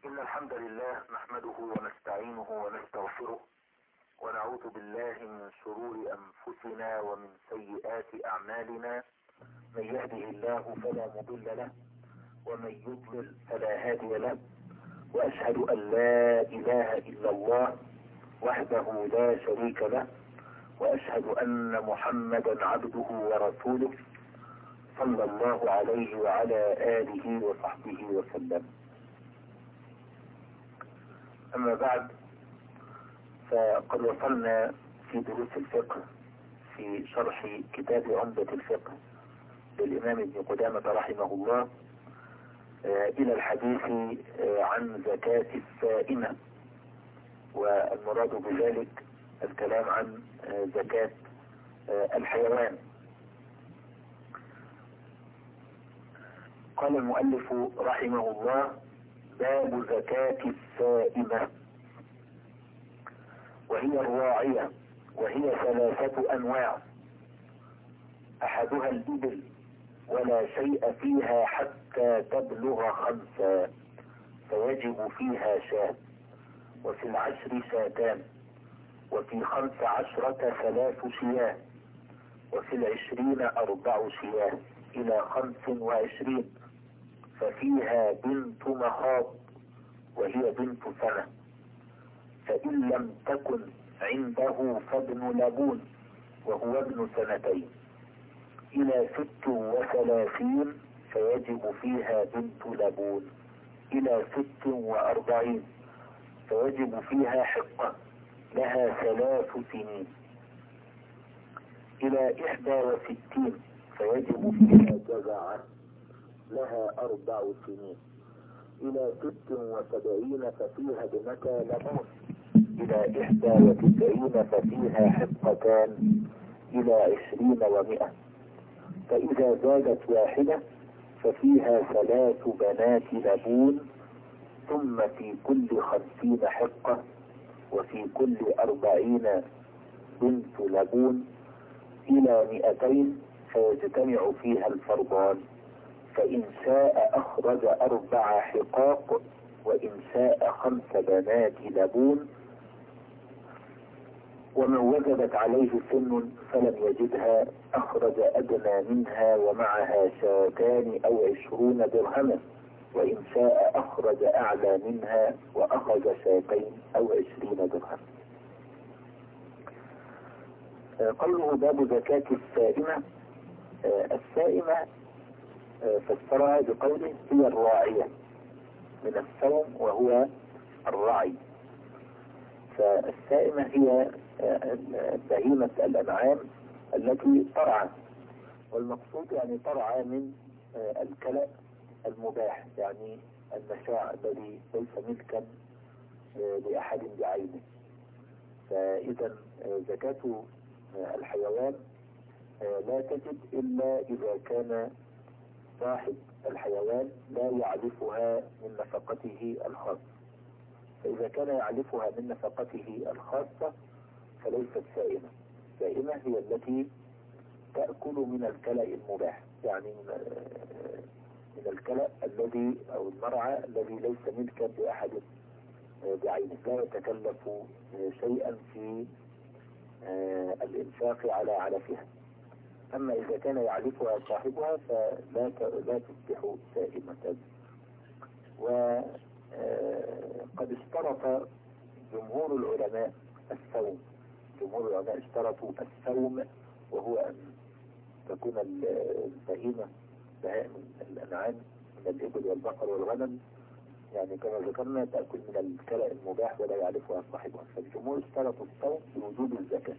إن الحمد لله نحمده ونستعينه ونستغفره ونعوذ بالله من شرور أنفسنا ومن سيئات أعمالنا. من يهده الله فلا مضل له ومن يضلل فلا هادي له، وأشهد أن لا إله إلا الله وحده لا شريك له، وأشهد أن محمدا عبده ورسوله صلى الله عليه وعلى آله وصحبه وسلم. أما بعد، فقد وصلنا في دروس الفقه في شرح كتاب عمدة الفقه للإمام ابن قدامة رحمه الله إلى الحديث عن زكاة السائمة، والمراد بذلك الكلام عن زكاة الحيوان. قال المؤلف رحمه الله: باب زكاة السائمة، وهي الراعية، وهي 3 أنواع: أحدها الإبل، ولا شيء فيها حتى تبلغ 5 فيجب فيها شاة، وفي 10 شاتان، وفي 15 3 شياه، وفي 20 4 شياه، إلى 25 ففيها بنت مخاض وهي بنت سنة، فإن لم تكن عنده فابن لبون وهو ابن 2 إلى 36 فيجب فيها بنت لبون، إلى 46 فيجب فيها حقة لها 3 سنين، إلى 61 فيجب فيها جزعة لها 4 سنين، إلى 76 ففيها ابنتا لبون، إلى 91 ففيها حقتان، إلى 20 و100. فإذا زادت واحدة ففيها 3 بنات لبون، ثم في كل 50 حقة، وفي كل 40 بنت لبون، إلى 200 فيجتمع فيها الفرضان. فإن شاء أخرج 4 حقاق، وإن شاء 5 بنات لبون. ومن وجبت عليه سن فلم يجدها أخرج أدنى منها ومعها شاتان أو 20 درهما، وإن شاء أخرج أعلى منها وأخذ شاتين أو 20 درهما. قوله باب زكاة السائمة. السائمة فسرها بقوله هي الراعية من السوم، وهو الرعي. فالسائمة هي بهيمة الأنعام التي ترعى، والمقصود يعني ترعى من الكلأ المباح، يعني المشاع الذي ليس ملكا لأحد بعينه. فإذا زكاة الحيوان لا تجب إلا إذا كان صاحب الحيوان لا يعرفها من نفقته الخاصة. فإذا كان يعرفها من نفقته الخاصة فليست سائمة. سائمة هي التي تأكل من الكلأ المباح، يعني من الكلأ الذي أو المرعى الذي ليس ملكا لأحد بعينه، لا يتكلف شيئا في الإنفاق على علفها. أما إذا كان يعرفها صاحبها فلا تصبح سائمة. وقد اشترط جمهور العلماء السوم. جمهور العلماء اشترطوا السوم، وهو أن تكون البهيمة بهائم الأنعام من الإبل والبقر والغنم، يعني كما ذكرنا تأكل من الكلأ المباح ولا يعرفها صاحبها. فالجمهور اشترطوا السوم بوجوب الزكاة،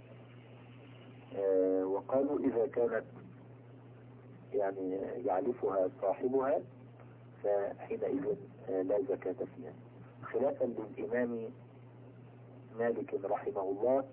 وقالوا إذا كانت يعني يعرفها صاحبها فحينئذ لا زكاة فيها، خلافا للإمام مالك رحمه الله،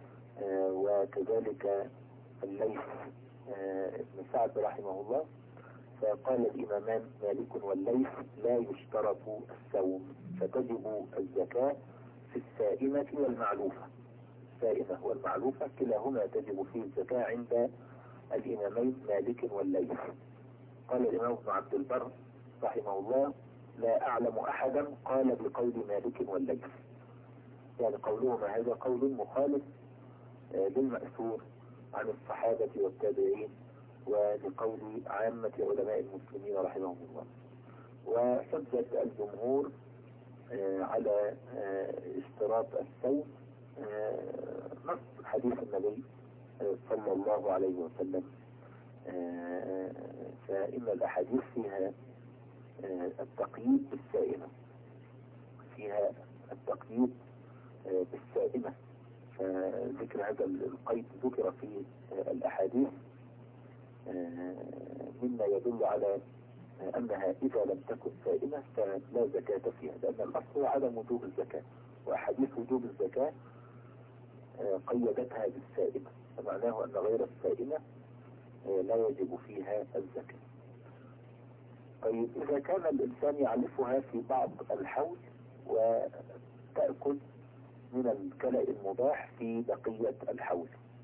وكذلك الليث بن سعد رحمه الله. فقال الإمامان مالك والليث لا يشترط السوم، فتجب الزكاة في السائمة والمعلوفة. السائمة والمعلوفة كلاهما تجب فيه الزكاة عند الإمامين مالك والليث. قال الإمام ابن عبد البر رحمه الله: لا أعلم أحدا قال بقول مالك والليث. يعني قولهما هذا قول مخالف للمأثور عن الصحابة والتابعين ولقول عامة علماء المسلمين رحمهم الله. وحجة الجمهور على اشتراط الصوم نص حديث النبي صلى الله عليه وسلم. فإن الأحاديث فيها التقييد بالسائمة، فيها التقييد بالسائمة، فذكر هذا القيد ذكر في الأحاديث مما يدل على أنها إذا لم تكن سائمة فلا زكاة فيها، لأن الأصل هو عدم وجوب الزكاة، وأحاديث وجوب الزكاة قيدتها بالسائمة، فمعناه أن غير السائمة لا يجب فيها الزكاة. طيب إذا كان الإنسان يعلفها في بعض الحول وتأكل من الكلأ المباح في بقية الحول،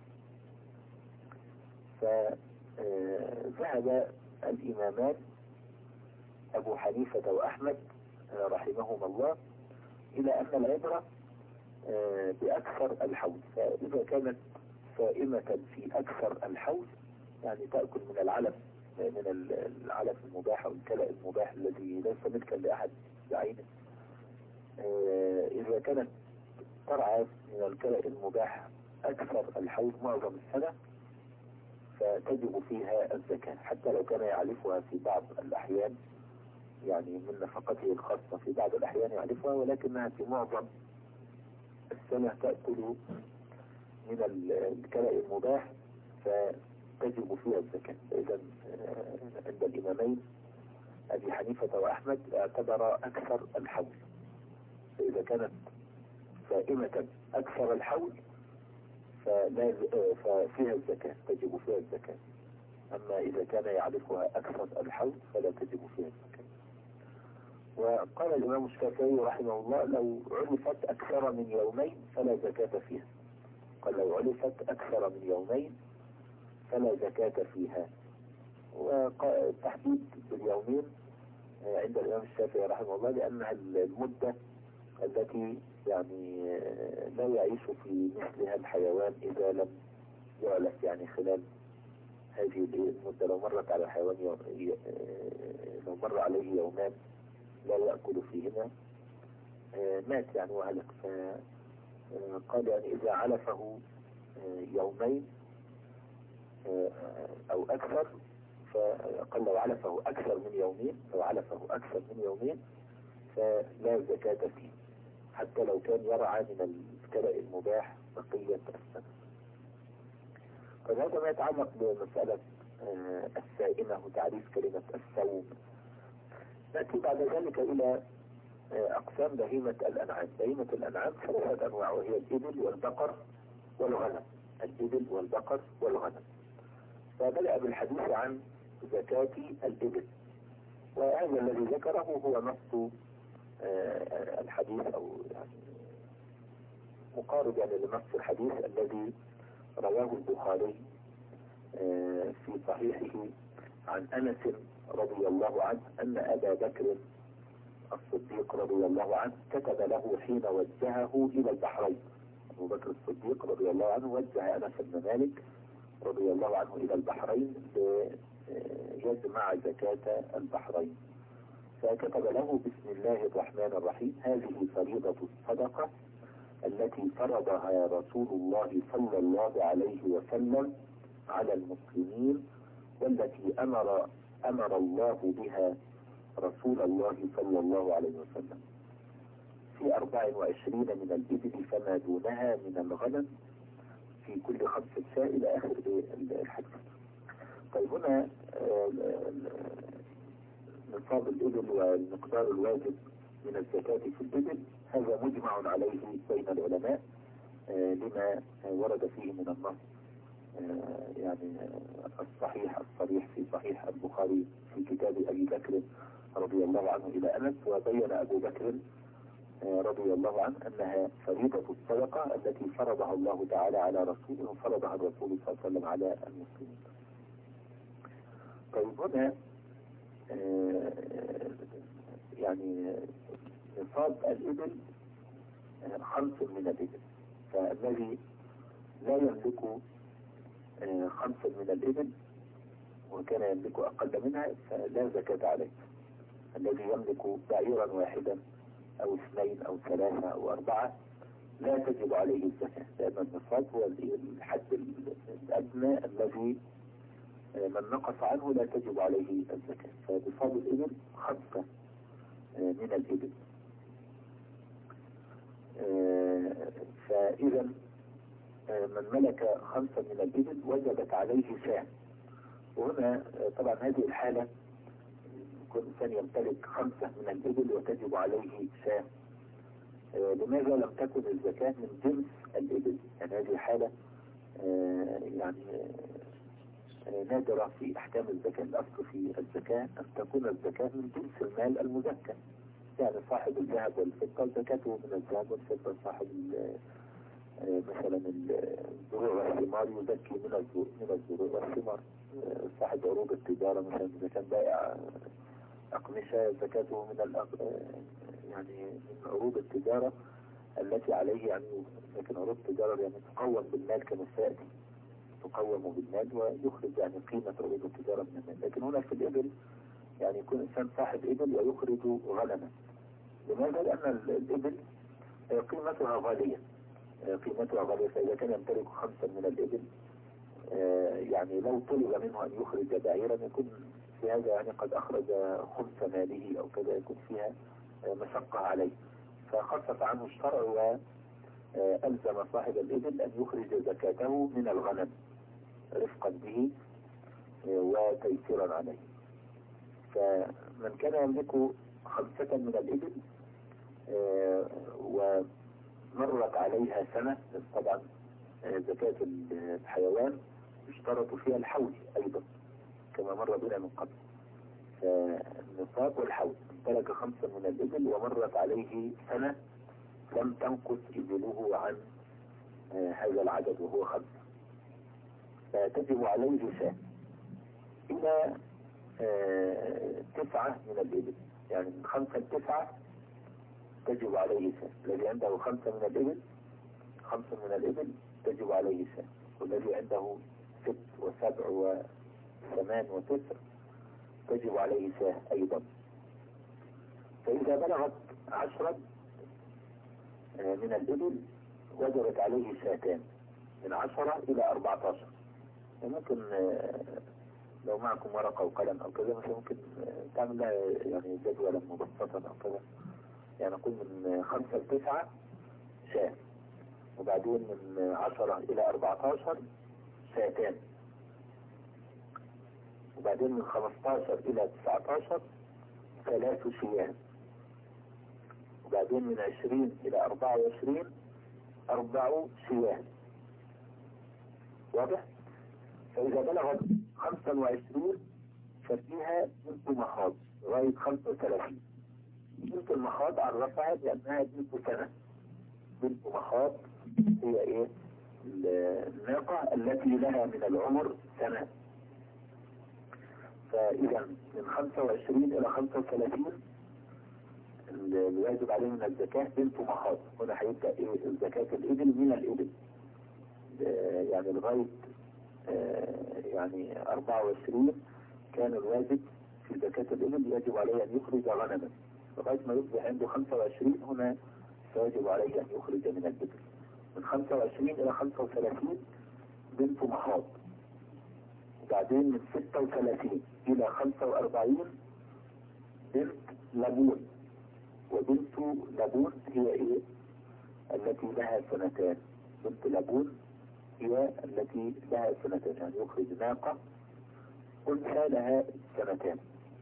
فذهب الإمامان أبو حنيفة وأحمد رحمهما الله إلى أن العبرة بأكثر الحول. فإذا كانت سائمة في أكثر الحول، يعني تأكل من العلف المباح أو الكلأ المباح الذي ليس ملكا لأحد بعينه، إذا كانت ترعى من الكلأ المباح أكثر الحول معظم السنة فتجب فيها الزكاة، حتى لو كان يعلفها في بعض الأحيان، يعني من نفقته الخاصة في بعض الأحيان يعلفها، ولكنها في معظم السنة تأكل من الكلأ المباح فتجب فيها الزكاة. إذا عند الإمامين أبي حنيفة وأحمد اعتبر أكثر الحول، فإذا كانت سائمة أكثر الحول ففيها الزكاة، تجب فيها الزكاة. أما إذا كان يعرفها أكثر الحول فلا تجب فيها الزكاة. وقال الإمام الشافعي رحمه الله لو علفت أكثر من يومين فلا زكاة فيها. قال لو علفت أكثر من يومين فلا زكاة فيها. والتحديد باليومين عند الإمام الشافعي رحمه الله لأنها المدة التي يعني لا يعيش في مثلها الحيوان إذا لم يعلف، يعني خلال هذه المدة لو مرت على الحيوان لو مر عليه يومان لا يأكل فيهما مات يعني وهلك. فقال يعني إذا علفه يومين أو أكثر، فقال لو علفه أكثر من يومين فلا زكاة فيه، حتى لو كان يرعى من الكلأ المباح بقية السنة. فهذا ما يتعلق بمسألة السائمة وتعريف كلمة السوم. نأتي بعد ذلك إلى أقسام بهيمة الأنعام. بهيمة الأنعام ثلاثة أنواع، وهي الإبل والبقر والغنم. الإبل والبقر والغنم. فبدأ بالحديث عن زكاة الإبل، وهذا الذي ذكره هو نص الحديث أو يعني مقارب يعني لنص الحديث الذي رواه البخاري في صحيحه عن أنس رضي الله عنه أن أبا بكر الصديق رضي الله عنه كتب له حين وجهه إلى البحرين. أبو بكر الصديق رضي الله عنه وجه أنس بن مالك رضي الله عنه إلى البحرين ليجمع زكاة البحرين، فكتب له بسم الله الرحمن الرحيم هذه فريضة الصدقة التي فرضها رسول الله صلى الله عليه وسلم على المسلمين، والتي أمر الله بها رسول الله صلى الله عليه وسلم في 24 من الإبل فما دونها من الغنم في كل 5 شاء إلى آخر الحديث. طيب هنا نصاب الإبل والمقدار الواجب من الزكاة في الإبل هذا مجمع عليه بين العلماء لما ورد فيه من النص يعني الصحيح الصريح في صحيح البخاري في كتاب أبي بكر رضي الله عنه إلى أنس. وبين أبو بكر رضي الله عنه أنها فريضة الصدقة التي فرضها الله تعالى على رسوله وفرضها الرسول صلى الله عليه وسلم على المسلمين. طيب هنا يعني نصاب الإبل 5 من الإبل، فالذي لا يملك 5 من الإبل وكان يملك أقل منها فلا زكاة عليه. الذي يملك بعيرا واحدا أو 2 أو 3 أو 4 لا تجب عليه الزكاة، لأن النصاب هو الحد الأدنى الذي من نقص عنه لا تجب عليه الزكاة. فنصاب الإبل 5 من الإبل. فإذا من ملك 5 من الإبل وجبت عليه شاة. وهنا طبعا هذه الحالة يكون إنسان يمتلك 5 من الإبل وتجب عليه شاة. لماذا لم تكن الزكاة من جنس الإبل؟ يعني هذه حالة يعني نادرة في أحكام الزكاة. الأصل في الزكاة أن تكون الزكاة من جنس المال المزكى، يعني صاحب الذهب والفضة زكاته من الذهب والفضة، صاحب مثلا الزروع والثمار يزكي من الزروع والثمار، صاحب عروض التجارة مثلا إذا كان بائع أقمشة زكاته من يعني من عروض التجارة التي عليه، يعني لكن عروض التجارة يعني تقوم بالمال كما سيأتي، تقوم بالمال ويخرج يعني قيمة عروض التجارة من المال. لكن هنا في الإبل يعني يكون إنسان صاحب إبل ويخرج غنما. لماذا؟ لأن الإبل قيمتها غالية، فإذا كان يمتلك 5 من الإبل يعني لو طلب منه أن يخرج بعيرا يكون في هذا يعني قد أخرج خمس ماله أو كذا، يكون فيها مشقة عليه. فخفف عنه الشرع وألزم صاحب الإبل أن يخرج زكاته من الغنم رفقا به وتيسيرا عليه. فمن كان يملك 5 من الإبل ومرت عليها سنة، طبعا زكاة الحيوان يشترط فيها الحول أيضا كما مر بنا من قبل. فالنصاب والحول امتلك 5 من الإبل ومرت عليه سنة لم تنقص إبله عن هذا العدد وهو 5، فتجب عليه شاة إلى 9 من الإبل، يعني من 5 ل9 تجب عليه شاة. الذي عنده 5 من الإبل 5 من الإبل تجب عليه شاة، والذي عنده 6 و7 و8 و9 تجب عليه شاة أيضا. فإذا بلغت 10 من الإبل وجبت عليه شاتان من 10 إلى 14. ممكن لو معكم ورقة وقلم أو كذا مثلا ممكن تعمل لها يعني جدولا مبسطا أو كذا، يعني نقول من 5 ل9 شاة، وبعدين من 10 إلى 14 شاتان، وبعدين من 15 إلى 19 3 شياه، وبعدين من 20 إلى 24 4 شياه. واضح؟ فإذا بلغت 25 ففيها بنت مخاض لغاية 35. بنت المخاض عرفها بأنها بنت سنة. بنت مخاض هي إيه؟ الناقة التي لها من العمر سنة. فإذا من 25 إلى 35 الواجب عليه من الزكاة بنت مخاض. هنا هيبدأ إيه؟ زكاة الإبل من الإبل يعني لغاية يعني 24 كان الواجب في زكاة الإبل يجب عليه أن يخرج غنما، لغاية ما يصبح عنده 25 هنا فيجب عليه أن يخرج من الإبل. من 25 إلى 35 بنت مخاض، وبعدين من 36 إلى 45 بنت لبون. وبنت لبون هي إيه؟ التي لها سنتان. بنت لبون هي التي لها سنتان، يعني يخرج ناقة أنثى لها سنتان.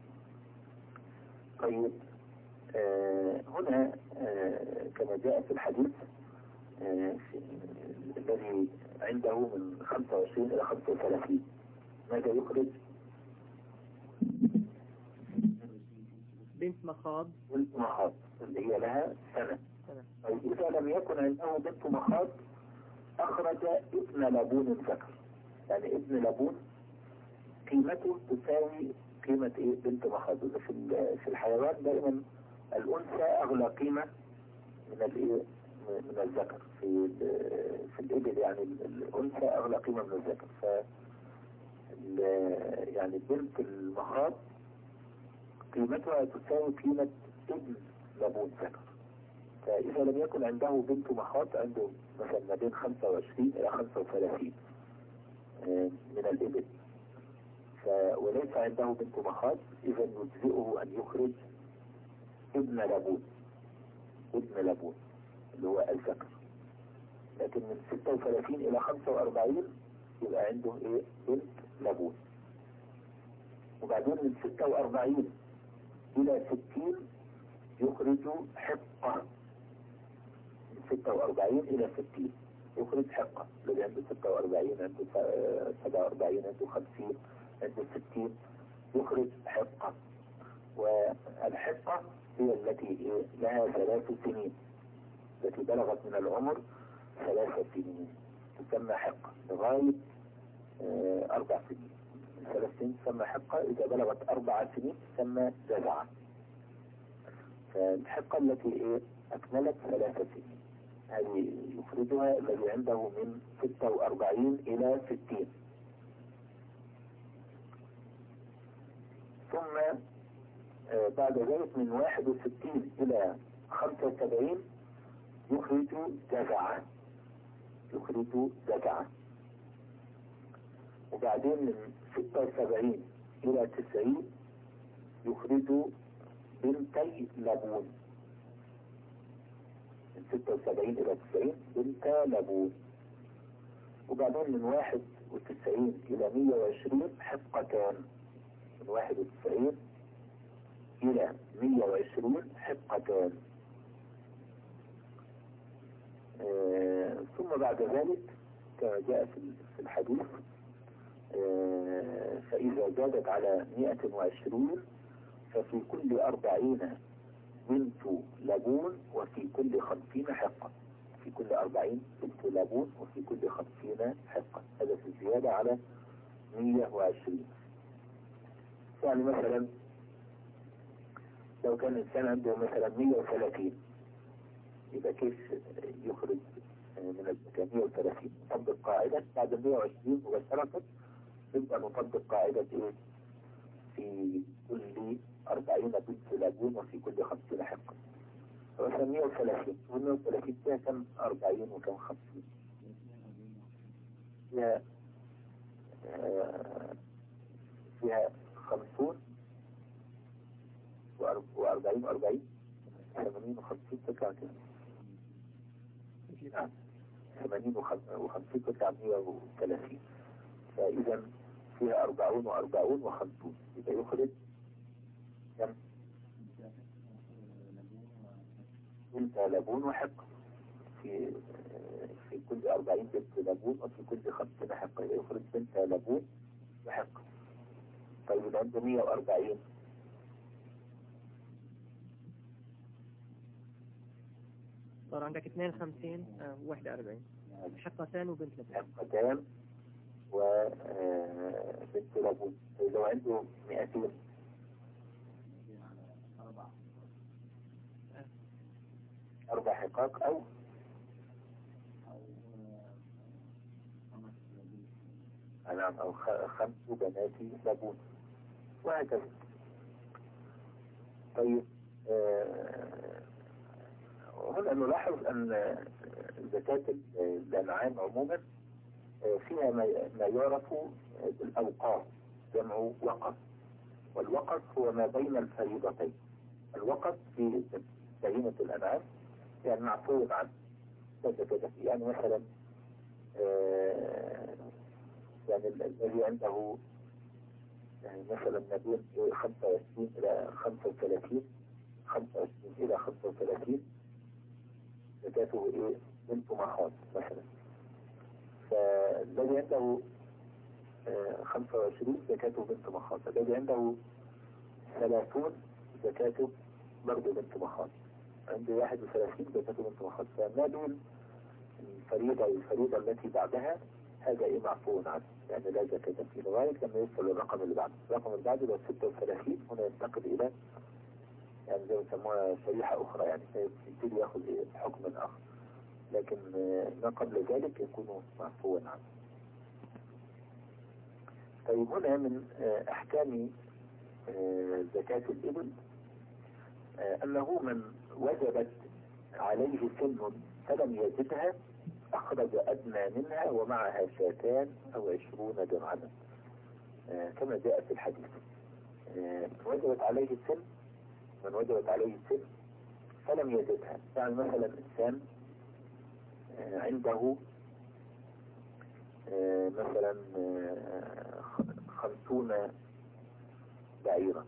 طيب هنا كما جاء في الحديث الذي عنده من 25 إلى 35 ماذا يخرج؟ بنت مخاض. بنت مخاض اللي هي لها سنة. طيب إذا لم يكن عنده بنت مخاض أخرج ابن لبون ذكر. يعني ابن لبون قيمته تساوي قيمة إيه؟ بنت مخاض. في الحيوان دائما الأنثى أغلى قيمة من الإيه؟ من الذكر في الإبل. يعني الأنثى أغلى قيمة من الذكر. يعني بنت المخاض قيمتها تساوي قيمة ابن لبون ذكر. فإذا لم يكن عنده بنت مخاض، عنده مثلا ما بين 25 إلى 35 من الإبل، وليس عنده بنت مخاض، إذا يجزئه أن يخرج ابن لبون، ابن لبون اللي هو الذكر. لكن من 36 إلى 45 يبقى عنده إيه؟ بنت لبون. وبعدين من 46 إلى 60 يخرج حقة. من 46 إلى 60 يخرج حقة. الذي عنده 46 عنده 47 عنده 50 عنده 60 يخرج حقة. والحقة هي التي لها 3 سنين، التي بلغت من العمر 3 سنين تسمى حقة لغاية 4 سنين. من 3 سنين تسمى حقة، إذا بلغت 4 سنين تسمى جزعة. فالحقة التي أكملت 3 سنين هذه يخرجها الذي عنده من 46 إلى 60. ثم بعد ذلك من 61 إلى 75 يخرج جزعة، يخرج جزعة. وبعدين من 76 إلى 90 يخرج بنتي لبون. من 76 إلى 90 بنت لبون. وبعدين من 91 إلى 120 حقتان. من 91 إلى 120 حقتان. ثم بعد ذلك كما جاء في الحديث فإذا زادت على 120 ففي كل 40 بنت لبون وفي كل 50 حقة. في كل 40 بنت لبون وفي كل 50 حقة. هذا في الزيادة على 120. يعني مثلا لو كان الإنسان عنده مثلا 130 يبقى كيف يخرج من الزكاة 130؟ نطبق قاعدة بعد 120 مباشرة نبدأ نطبق قاعدة في كل 40 بنت لبون وفي كل 50 حقة. مثلا 130 و130 فيها كم 40 وكم 50؟ فيها 50 و40 و40 80 و50 تطلع كده. نعم 80 و50 تطلع 130. فإذا فيها 40 و40 و50 يبقى يخرج كم؟ بنت لبون وحقة. في كل 40 بنت لبون وفي كل 50 حقة يبقى يخرج بنت لبون وحقة. طيب يبقى عنده 140 صار عندك 52 و41 حقتان وبنت لبون. حقتان وبنت لبون. لو عنده 200 4 حقاق أو 5 بنات لبون وهكذا. طيب هنا نلاحظ أن زكاة الأنعام عموما فيها ما يعرف بالأوقاف، جمع وقف. والوقف هو ما بين الفريضتين. الوقف في بهيمة الأنعام يعني معفو عنه كذا. يعني مثلا يعني الذي عنده يعني مثلا ما بين 25 إلى 35 25 إلى 35 زكاته بنت مخاض مثلا. فالذي عنده 25 زكاته بنت مخاض. الذي عنده 30 زكاته برضه بنت مخاض. عنده 31 زكاته بنت مخاض. فما بين الفريضة والفريضة التي بعدها هذا معفو عنه، يعني لا زكاة فيه لغاية لما يوصل للرقم اللي بعده. الرقم اللي بعده لو 36 هنا ينتقل إلى يعني زي ما يسموها شريحة أخرى، يعني يبتدي ياخذ حكم آخر، لكن ما قبل ذلك يكون معفوا عنه. طيب هنا من أحكام زكاة الإبل أنه من وجبت عليه سن فلم يجدها أخرج أدنى منها ومعها شاتان أو 20 درهما، كما جاء في الحديث. وجبت عليه السن، من وجبت عليه السن فلم يجدها، يعني مثلا إنسان عنده مثلا 50 بعيرا،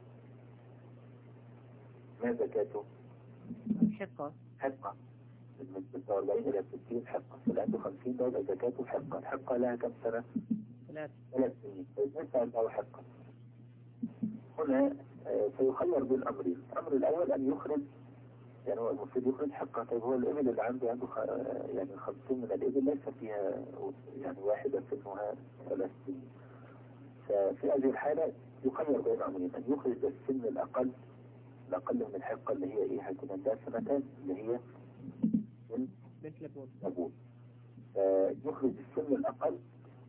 ما زكاته؟ حقة. حقة من 46 إلى 60 حقة، فاللي عنده 50 ده زكاته حقة. الحقة لها كم سنة؟ 3 سنين، فليس عنده حقة. هنا سيخير بين أمرين. الأمر الأول أن يخرج، يعني هو المفروض يخرج حقه. طيب هو الإبل اللي عنده يعني 50 من الإبل ليس فيها يعني واحدة سنها 3 سنين، ففي هذه الحالة يخير بين أمرين: أن يخرج السن الأقل من الحقة اللي هي إيه، هيكون عندها 2 سنين، اللي هي بنت لبون. يخرج السن الأقل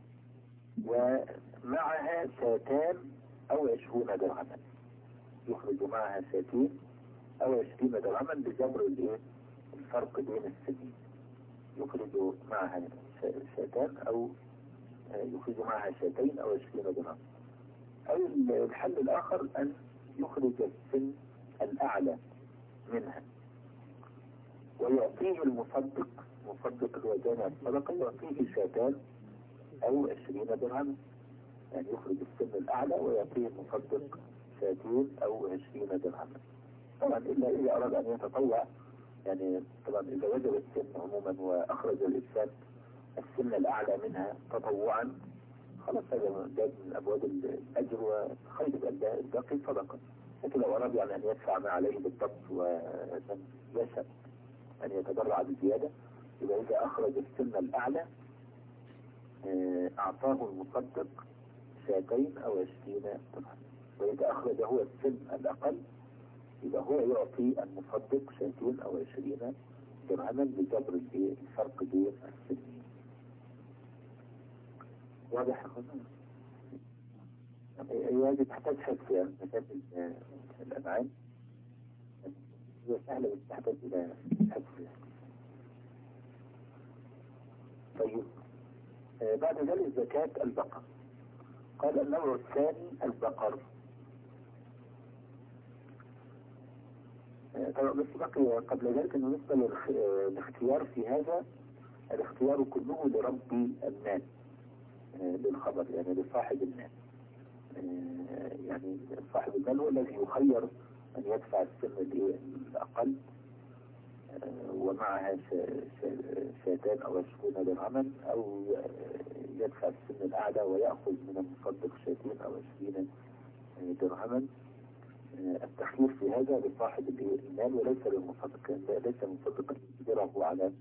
ومعها شاتان أو 20 درهما، يخرج معها شاتين أو 20 درهما لجبر الفرق بين السنين. يخرج معها شاتان أو يخرج معها شاتين أو 20 درهما. أو الحل الآخر أن يخرج السن الأعلى منها ويعطيه المصدق هو جامع الصدقة، يعطيه شاتان أو 20 درهما، يعني يخرج السن الأعلى ويعطيه المصدق شاتين أو 20 درهما. طبعا إلا إذا أراد أن يتطوع، يعني طبعا إذا وجب السن عموما وأخرج الإنسان السن الأعلى منها تطوعا، خلاص هذا جاء من أبواب الأجر وخير الباقي صدقة. لكن لو أراد يعني أن يدفع ما عليه بالضبط ومن يشاء أن يتبرع بالزيادة، يبقى إذا أخرج السن الأعلى أعطاه المصدق شاتين أو 20 درهما، وإذا أخرج هو السن الأقل يبقى هو يعطي المصدق شاتين أو 20 درهما لجبر الفرق بين السنين. واضح يا أخوانا؟ هذه تحتاج حفظ، يعني زكاة الأنعام هي سهلة بس تحتاج إلى حفظ. طيب بعد ذلك زكاة البقر. قال النوع الثاني البقر. طبعا بس بقي قبل ذلك انه بالنسبة للاختيار في هذا، الاختيار كله لرب المال، للخبر، يعني لصاحب المال. يعني صاحب المال هو الذي يخير أن يدفع السن الأقل ومعها شاتان أو 20 درهما، أو يدفع السن الأعلى ويأخذ من المصدق شاتين أو 20 درهما. التخيير في هذا لصاحب المال وليس للمصدق، ليس المصدق يجبره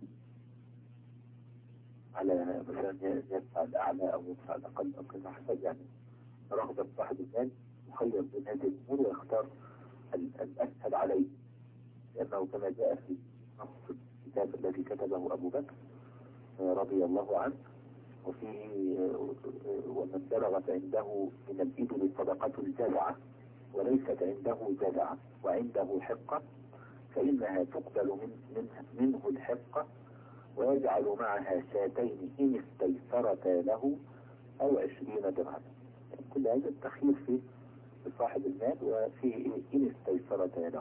على مثلا يدفع الأعلى أو يدفع الأقل أو كما حسب، يعني رغبة صاحب المال يخير بين هذه الأمور ويختار الأسهل عليه، لأنه كما جاء في نص الكتاب الذي كتبه أبو بكر رضي الله عنه، وفيه ومن بلغت عنده من الإبل صدقة الجزعة وليست عنده جزعة وعنده حقة فإنها تقبل منه الحقة ويجعل معها شاتين إن استيسرتا له أو 20 درهما. كل هذا التخيير في صاحب المال وفيه إن استيسرتا له.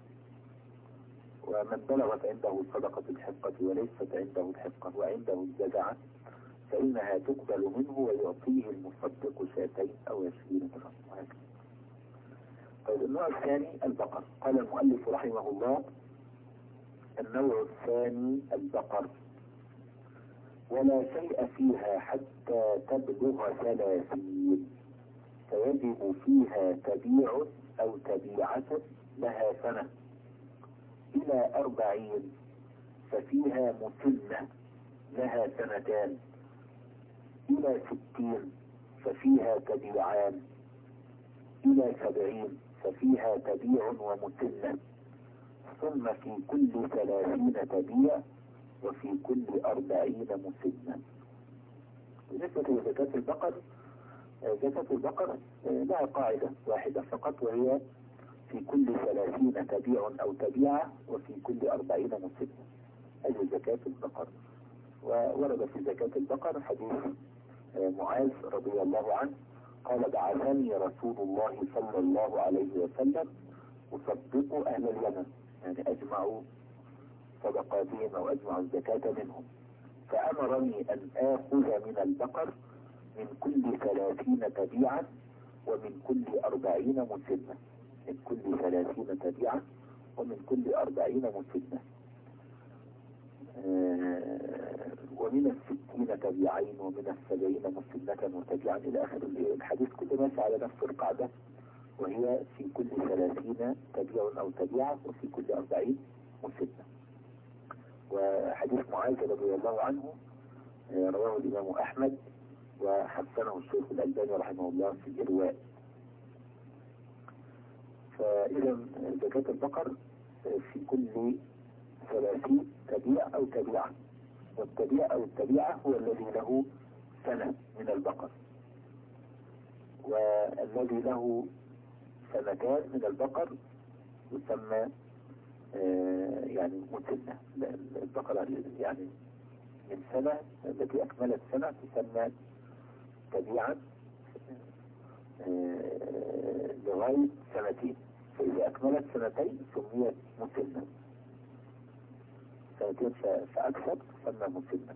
ومن بلغت عنده صدقة الحقة وليست عنده الحقة وعنده الجزعة فإنها تقبل منه ويعطيه المصدق شاتين أو 20 درهما. طيب النوع الثاني البقر. قال المؤلف رحمه الله: النوع الثاني البقر، ولا شيء فيها حتى تبلغ 30 فيجب فيها تبيع أو تبيعة لها سنة، إلى 40 ففيها مسنة لها 2 سنين، إلى 60 ففيها تبيعان، إلى 70 ففيها تبيع ومسنة، ثم في كل 30 تبيع وفي كل 40 مسنة. بالنسبة لزكاة البقر، زكاة البقر لها قاعدة واحدة فقط، وهي في كل 30 تبيع أو تبيعة وفي كل 40 مسنة. هذه زكاة البقر. وورد في زكاة البقر حديث معاذ رضي الله عنه قال: بعثني رسول الله صلى الله عليه وسلم أصدق أهل اليمن، يعني أجمعوا صدقاتهم أو أجمعوا الزكاة منهم، فأمرني أن آخذ من البقر من كل 30 تبيعا ومن كل 40 مسنة، من كل 30 تبيعا ومن كل 40 مسنة، ومن 60 تبيعين ومن 70 مسنة وتبيعا إلى آخر الحديث. كله ماشي على نفس القاعدة، وهي في كل 30 تبيع أو تبيعة وفي كل 40 مسنة. وحديث معاذ رضي الله عنه رواه الإمام أحمد وحسنه الشيخ الألباني رحمه الله في الإرواء. فإذا زكاة البقر في كل 30 تبيع أو تبيعة، والتبيع أو التبيعة هو الذي له سنة من البقر، والذي له سنتان من البقر يسمى يعني مسنة. البقرة يعني من سنة التي أكملت سنة تسمى تبيعا لغاية سنتين، فإذا أكملت سنتين سميت مسنة، سنتين فأكثر تسمى مسنة.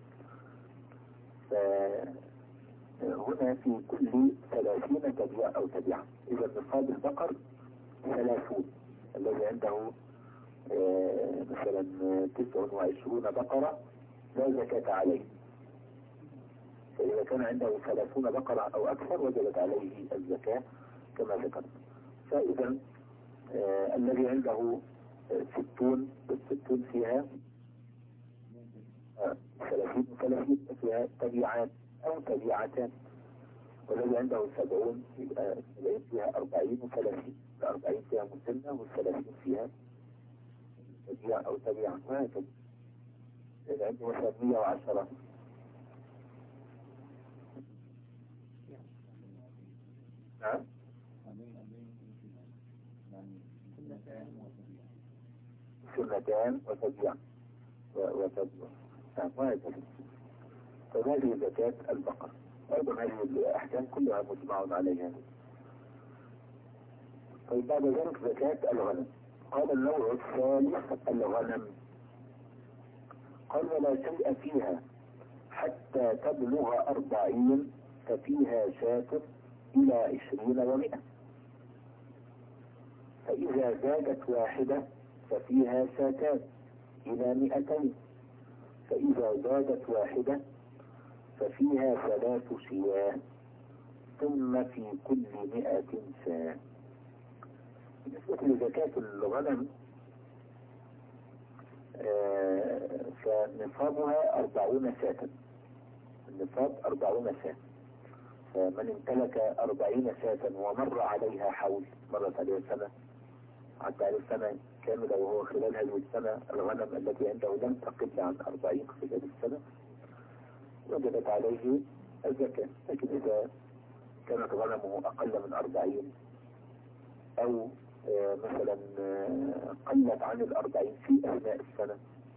فهنا في كل 30 تبيع أو تبيعة. إذا نصاب البقر 30، الذي عنده مثلا 29 بقرة لا زكاة عليه، فإذا كان عنده 30 بقرة أو أكثر وجبت عليه الزكاة كما ذكرت. فإذا الذي عنده 60 فيها 30 فيها تبيعات أو تبيعتان، والذي عنده 70 يبقى فيها 40 و30، 40 فيها مسنة وال30 فيها تبيع أو تبيع، وهكذا. إذا عنده مثلا 110 نعم سنتان وتبيع نعم، وهكذا. فهذه زكاة البقر. أيضا هذه الأحكام كلها مجمع عليها. طيب بعد ذلك زكاة الغنم. قال النوع الثالث الغنم. قال: ولا شيء فيها حتى تبلغ 40 ففيها شاة إلى 20 و100، فإذا زادت واحدة ففيها شاتان إلى 200، فإذا زادت واحدة ففيها 3 شياه، ثم في كل 100 شاة. بالنسبة لزكاة الغنم فنصابها 40 شاة، النصاب 40 شاة. فمن امتلك 40 شاة ومر عليها حول، مرت عليها سنة، عدى عليه سنة كاملة وهو خلال هذه السنة الغنم التي عنده لم تقل عن 40 خلال السنة، وجبت عليه الزكاة. لكن إذا كانت غنمه أقل من 40 أو مثلا قلت عن 40 في أثناء السنة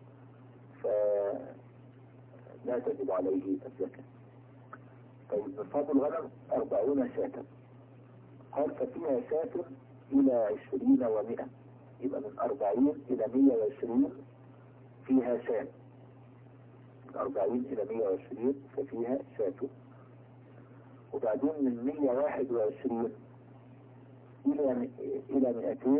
فلا تجب عليه الزكاة. طيب نصاب الغنم 40 شاة. قال: ففيها شاة إلى 20 و100، يبقى من 40 إلى 120 فيها شاة، من 40 إلى 120 ففيها شاة. وبعدين من 121 إلى 200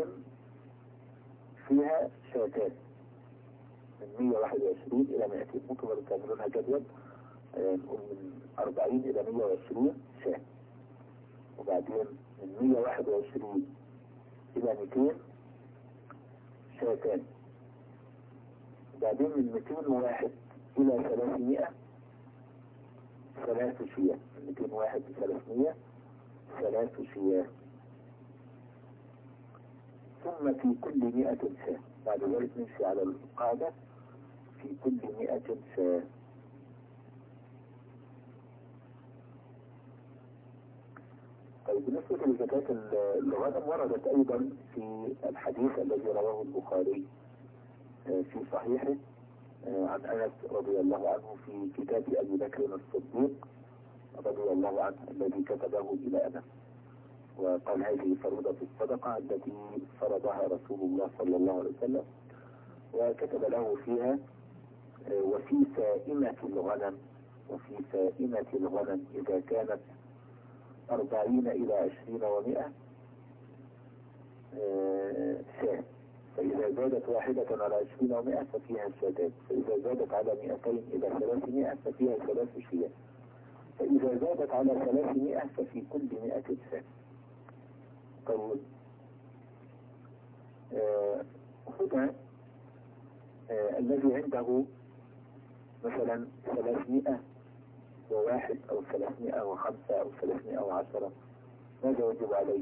فيها شاتان، من 121 إلى 200. ممكن تعملونها جدول، نقول من 40 إلى 120 شاة، وبعدين من 121 إلى 200 شاتان، وبعدين من 201 إلى 300 3 شياه، من 201 ل 300 3 شياه، ثم في كل 100 شاة. بعد ذلك نمشي على القاعدة في كل 100 شاة. طيب بالنسبة لزكاة الغنم وردت أيضا في الحديث الذي رواه البخاري في صحيحه عن أنس رضي الله عنه في كتاب أبي بكر الصديق رضي الله عنه الذي كتبه إلى أنس، وقال هذه فريضة الصدقة التي فرضها رسول الله صلى الله عليه وسلم، وكتب له فيها وفي سائمة الغنم إذا كانت 40 إلى 20 و100 شاة، فإذا زادت واحدة على 20 و100 ففيها شاتان، فإذا زادت على 200 إلى 300 ففيها 3 شياه، فإذا زادت على 300 ففي كل 100 شاة. طيب هنا الذي عنده مثلا 301 أو 305 أو 310 ماذا يجب عليه؟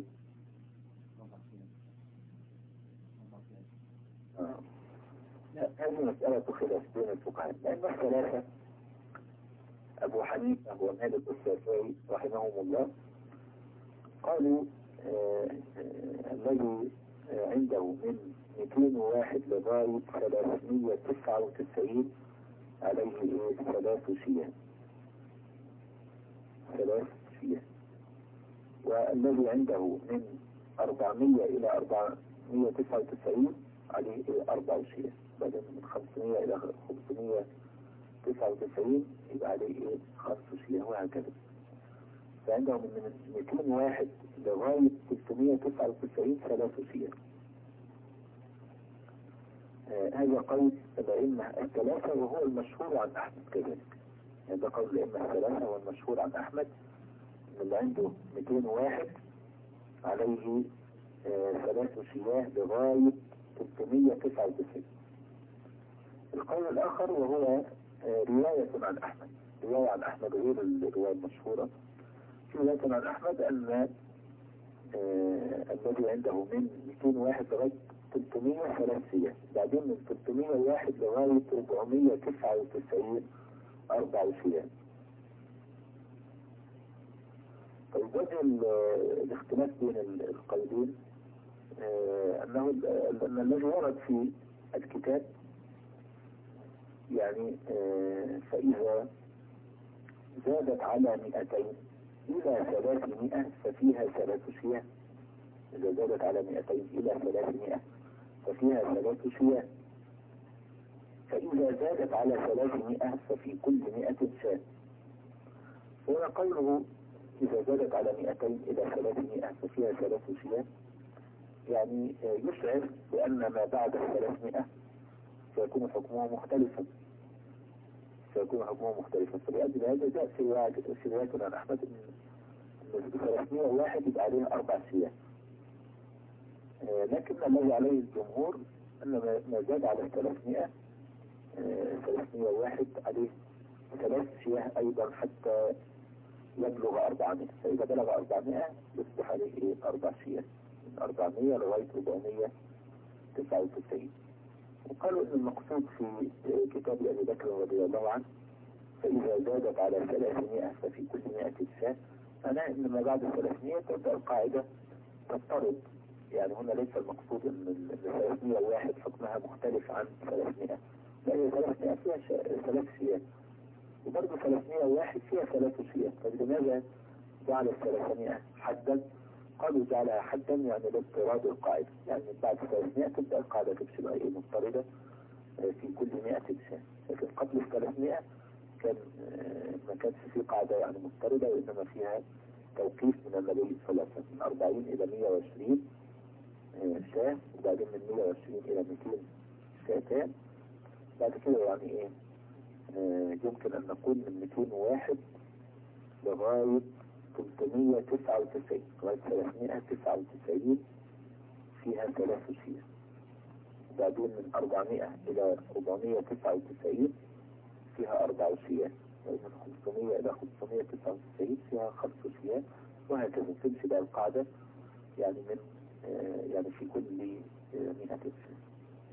لا، هذه مسألة خلاف بين الفقهاء، لأن الثلاثة أبو حنيفة ومالك والشافعي رحمهم الله قالوا الذي عنده من 201 لغاية 399 عليه 3 شياه، والذي عنده من 400 إلى 499 عليه 4 شياه، بعدين من 500 إلى 599 يبقى عليه 5 شياه، وهكذا. فعندهم من 201 لغاية 399 3 شياه. هذا قول الأئمة الثلاثة وهو المشهور عن أحمد كذلك. هذا قول الأئمة الثلاثة والمشهور عن أحمد، اللي عنده 201 عليه 3 شياه لغاية 399. القول الآخر وهو رواية عن أحمد، رواية عن أحمد غير الرواية المشهورة، في رواية عن أحمد أن الذي عنده من 201 لغاية 300 3 شياه، بعدين من 301 لغاية 499 4 شياه. طيب وجه الاختلاف بين القولين أن الذي ورد في الكتاب يعني فإذا زادت على 200 إلى 300 ففيها 3 شياه، إذا زادت على 200 إلى 300 ففيها 3 شياه، فإذا زادت على 300 ففي كل 100 شاة. هنا قوله إذا زادت على 200 إلى 300 ففيها 3 شياه، يعني يشعر بأن ما بعد 300 سيكون حكمه مختلفا، فلأجل هذا جاء في رواية عن أحمد أن 301 يبقى عليه 4 شياه، لكن الذي عليه الجمهور أن ما زاد على 301 عليه 3 شياه أيضا حتى يبلغ 400، فإذا بلغ 400 يصبح عليه 4 شياه من 400 لغاية 499. وقالوا أن المقصود في كتاب أبي بكر رضي الله عنه فإذا زادت على 300 ففي كل 100 شاة، معناه أن ما بعد 300 تبدأ القاعدة تضطرب، يعني هنا ليس المقصود أن 301 حكمها مختلف عن 300، لا، هي 300 فيها 3 شياه، وبرضه 301 فيها 3 شياه، فلماذا جعل 300 حدا؟ قالوا جعلها حدا يعني لاضطراد القاعدة، يعني بعد 300 تبدأ القاعدة تمشي بقى مضطردة في كل 100 شاة، لكن قبل 300 كان ما كانش في قاعدة يعني مضطردة، وإنما فيها توقيف من النبي صلى الله عليه وسلم من 40 إلى 120 شاة، وبعدين من 120 إلى 200 شاتان، بعد كده يعني يمكن أن نقول من 201 لغاية 399 لغاية 399 فيها 3 شياه، وبعدين من 400 إلى 499 فيها 4 شياه، ومن 500 إلى 599 فيها 5 شياه، وهكذا تمشي بقى القاعدة يعني من يعني في كل 100 شياه.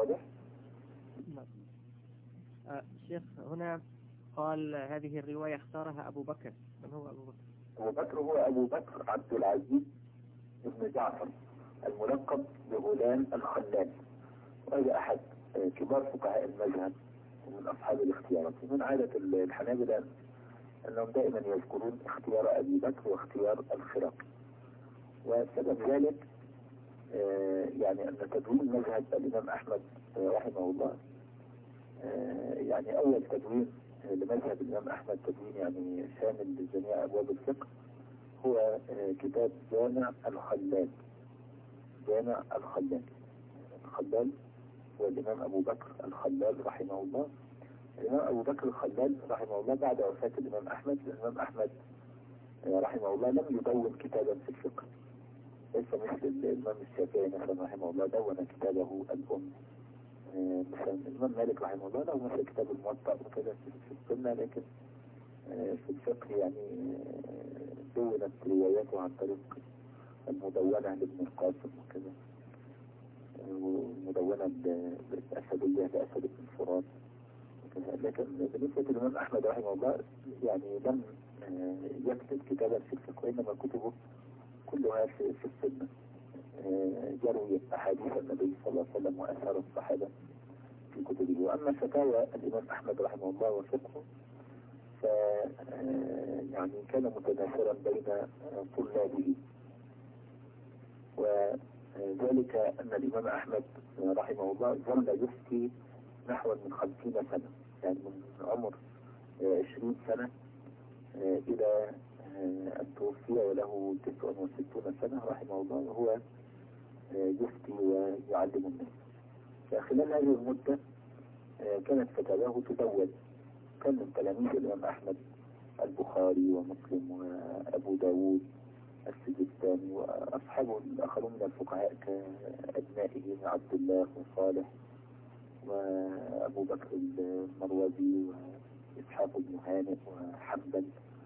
واضح؟ نعم. شيخ هنا قال هذه الرواية اختارها أبو بكر. من هو أبو بكر؟ أبو بكر هو أبو بكر عبد العزيز بن جعفر الملقب بغلام الخلال، وهذا أحد كبار فقهاء المذهب ومن أصحاب الاختيارات. من عادة الحنابلة أنهم دائما يذكرون اختيار أبي بكر واختيار الخراق، وسبب ذلك يعني أن تدوين مذهب الإمام أحمد رحمه الله، يعني أول تدوين لمذهب الإمام أحمد تدوين يعني شامل لجميع أبواب الفقه هو كتاب جامع الخلال. جامع الخلال، الخلال هو الإمام أبو بكر الخلال رحمه الله. الإمام أبو بكر الخلال رحمه الله بعد وفاة الإمام أحمد، الإمام أحمد رحمه الله لم يدون كتابا في الفقه، ليس مثل الإمام الشافعي مثلا رحمه الله دون كتابه الأم. مثلا الإمام مالك رحمه الله له مثل كتاب الموطأ وكذا في السنة، لكن في الفقه يعني دونت رواياته عن طريق المدونة لابن القاسم وكذا، والمدونة لأسدية لأسد بن فرات وكذا. لكن بالنسبة للإمام أحمد رحمه الله يعني لم يكتب كتابا في الفقه، وإنما كتبه كلها في السنة، جروي أحاديث النبي صلى الله عليه وسلم وأثار الصحابة في كتبه. وأما فتاوى الإمام أحمد رحمه الله وفقهه ف يعني كان متناثرا بين طلابه، وذلك أن الإمام أحمد رحمه الله ظل يفتي نحو من 50 سنة، يعني من عمر 20 سنة إلى أن توفي وله 69 سنة رحمه الله، وهو يفتي ويعلم الناس. فخلال هذه المدة كانت فتاواه تدون. كان من تلاميذ الإمام أحمد البخاري ومسلم وأبو داود السجستاني وأصحابه الآخرون من الفقهاء كأبنائه عبد الله وصالح وأبو بكر المروزي وإسحاق بن هانئ وحنبل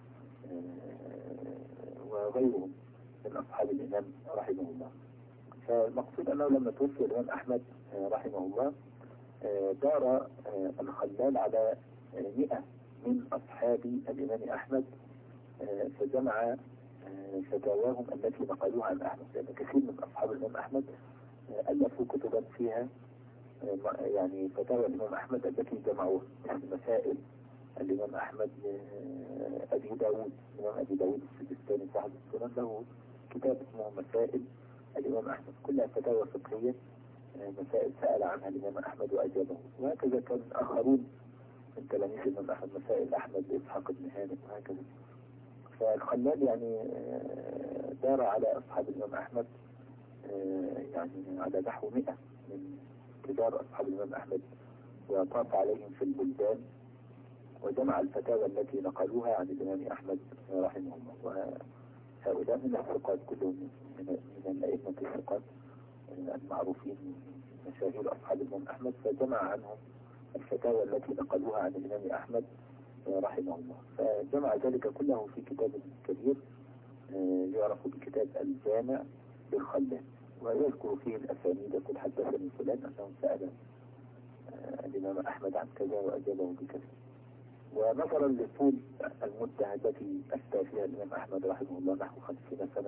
وغيرهم من أصحاب الإمام رحمه الله. فالمقصود أنه لما توفي الإمام أحمد رحمه الله دار الخلال على 100 من أصحاب الإمام أحمد، فجمع فتاواهم التي نقلوها عن أحمد، لأن كثير من أصحاب الإمام أحمد ألفوا كتبا فيها يعني فتاوى الإمام أحمد التي جمعوها، يعني مسائل الإمام أحمد. أبي داود، الإمام أبي داود السجستاني صاحب السنن له كتاب اسمه مسائل الإمام أحمد، كلها فتاوى فقهية، مسائل سأل عنها الإمام أحمد وأجابه. وهكذا كان آخرون من تلاميذ الإمام أحمد، مسائل أحمد إسحاق بن هانئ وهكذا. فالخلال يعني دار على أصحاب الإمام أحمد يعني على نحو 100 من كبار أصحاب الإمام أحمد، وطاف عليهم في البلدان وجمع الفتاوى التي نقلوها عن الإمام أحمد رحمه الله. وهؤلاء من الثقات كلهم من الأئمة الثقات المعروفين مشاهير أصحاب الإمام أحمد، فجمع عنهم الفتاوى التي نقلوها عن الإمام أحمد رحمه الله، فجمع ذلك كله في كتاب كبير يعرف بكتاب الجامع للخلال، ويذكر فيه الأسانيد، يقول حدثني فلان أنه سأل الإمام أحمد عن كذا وأجابه بكذا. ونظرا لطول المدة التي أفتى فيها الإمام أحمد رحمه الله نحو 50 سنة،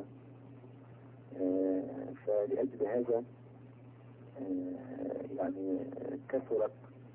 فلأجل هذا يعني كثرت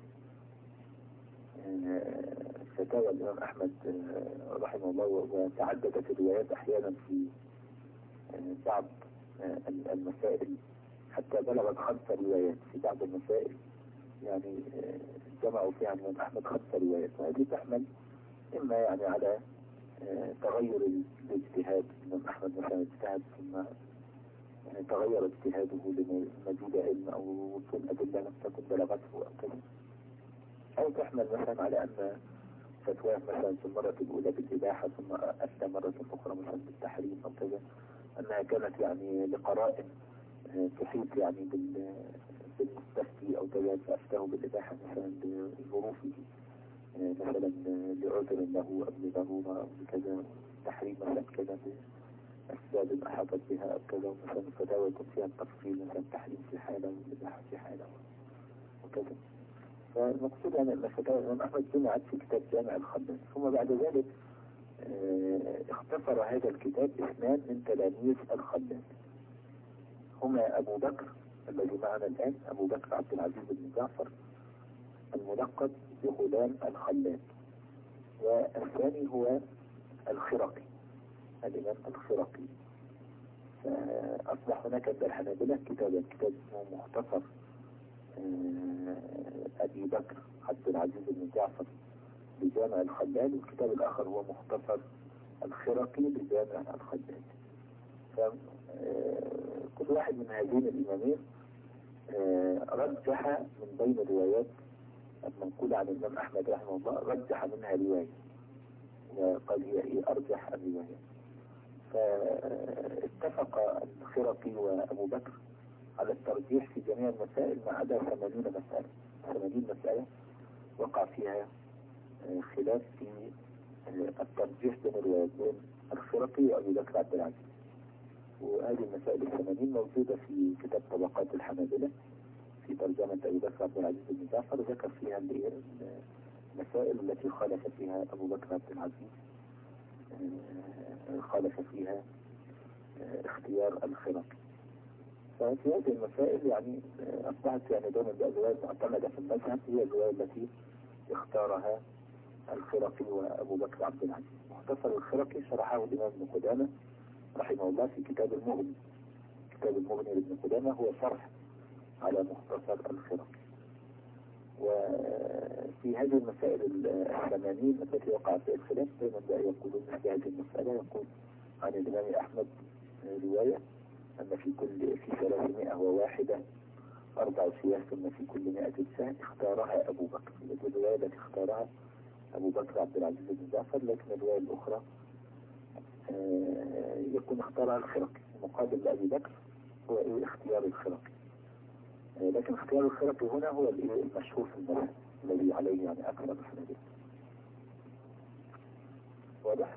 فتاوى الإمام أحمد رحمه الله، وتعددت الروايات أحيانا في بعض المسائل حتى بلغت 5 روايات في بعض المسائل، يعني جمعوا فيها الإمام أحمد 5 روايات. وهذه تحمل إما يعني على تغير الاجتهاد، الإمام أحمد مثلا اجتهد ثم تغير اجتهاده لمزيد علم أو وصول أدلة لم تكن بلغته أو كذا، أو تحمل مثلا على أن فتواه مثلا في المرة الأولى بالإباحة ثم أفتى مرة أخرى مثلا بالتحريم أو كذا، أنها كانت يعني لقرائن تحيط يعني بالمستفتي أو كذا، فأفتاه بالإباحة مثلا لظروفه، مثلا لعذر له أو لضرورة أو لكذا، تحريم مثلا كذا بأسباب أحاطت بها أو كذا، مثلا الفتاوى يكون فيها التفصيل، مثلا تحريم في حالة والإباحة في حالة وهكذا. فالمقصود يعني أن فتاوى الإمام أحمد جمعت في كتاب جامع الخلال. ثم بعد ذلك اختصر هذا الكتاب اثنان من تلاميذ الخلال، هما أبو بكر الذي معنا الآن، أبو بكر عبد العزيز بن جعفر الملقب بغلام الخلال، والثاني هو الخرقي، الإمام الخرقي. فأصبح هناك عند الحنابلة كتاب اسمه مختصر أبي بكر عبد العزيز بن جعفر بجامع الخلال، والكتاب الآخر هو مختصر الخرقي بجامع الخلال. فكل واحد من هذين الإمامين رجح من بين الروايات المنقولة عن الإمام أحمد رحمه الله، رجح منها رواية وقال هي أرجح الروايات. فاتفق الخرقي وأبو بكر على الترجيح في جميع المسائل ما عدا 80 مسألة وقع فيها خلاف في الترجيح بين الروايات بين الخرقي وأبي بكر عبد العزيز. وهذه المسائل 80 موجودة في كتاب طبقات الحنابلة في ترجمة أبي بكر عبد العزيز بن جعفر، ذكر فيها المسائل التي خالف فيها أبو بكر عبد العزيز، خالف فيها اختيار الخرقي. ففي هذه المسائل يعني أصبحت يعني دائما الرواية معتمدة في المذهب هي الرواية التي اختارها الخرقي وأبو بكر عبد العزيز. مختصر الخرقي شرحه الإمام ابن قدامة رحمه الله في كتاب المغني. كتاب المغني لابن قدامة هو شرح على مختصر الخرقي. وفي هذه المسائل 80 التي وقع فيها الخلاف دائما يقولون في هذه المسألة، يقول عن الإمام أحمد رواية أن في 301 4 سياس، ثم في كل 100 سهم اختارها أبو بكر. هذه الرواية التي اختارها أبو بكر عبد العزيز بن جعفر، لكن الرواية الأخرى يكون اختارها الخرقي مقابل لأبي بكر هو اختيار الخرقي. لكن اختيار الخرقي هنا هو المشهور في المذهب الذي عليه يعني أكثر الحنابلة. واضح؟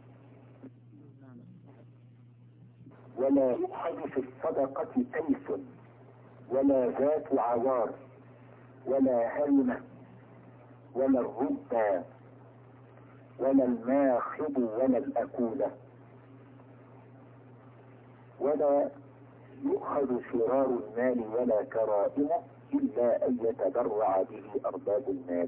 ولا يؤخذ في الصدقة كيس ولا ذات عوار ولا هرمة ولا الربا ولا الماخض ولا الأكولة، ولا يؤخذ شرار المال ولا كرائمه إلا أن يتبرع به أرباب المال.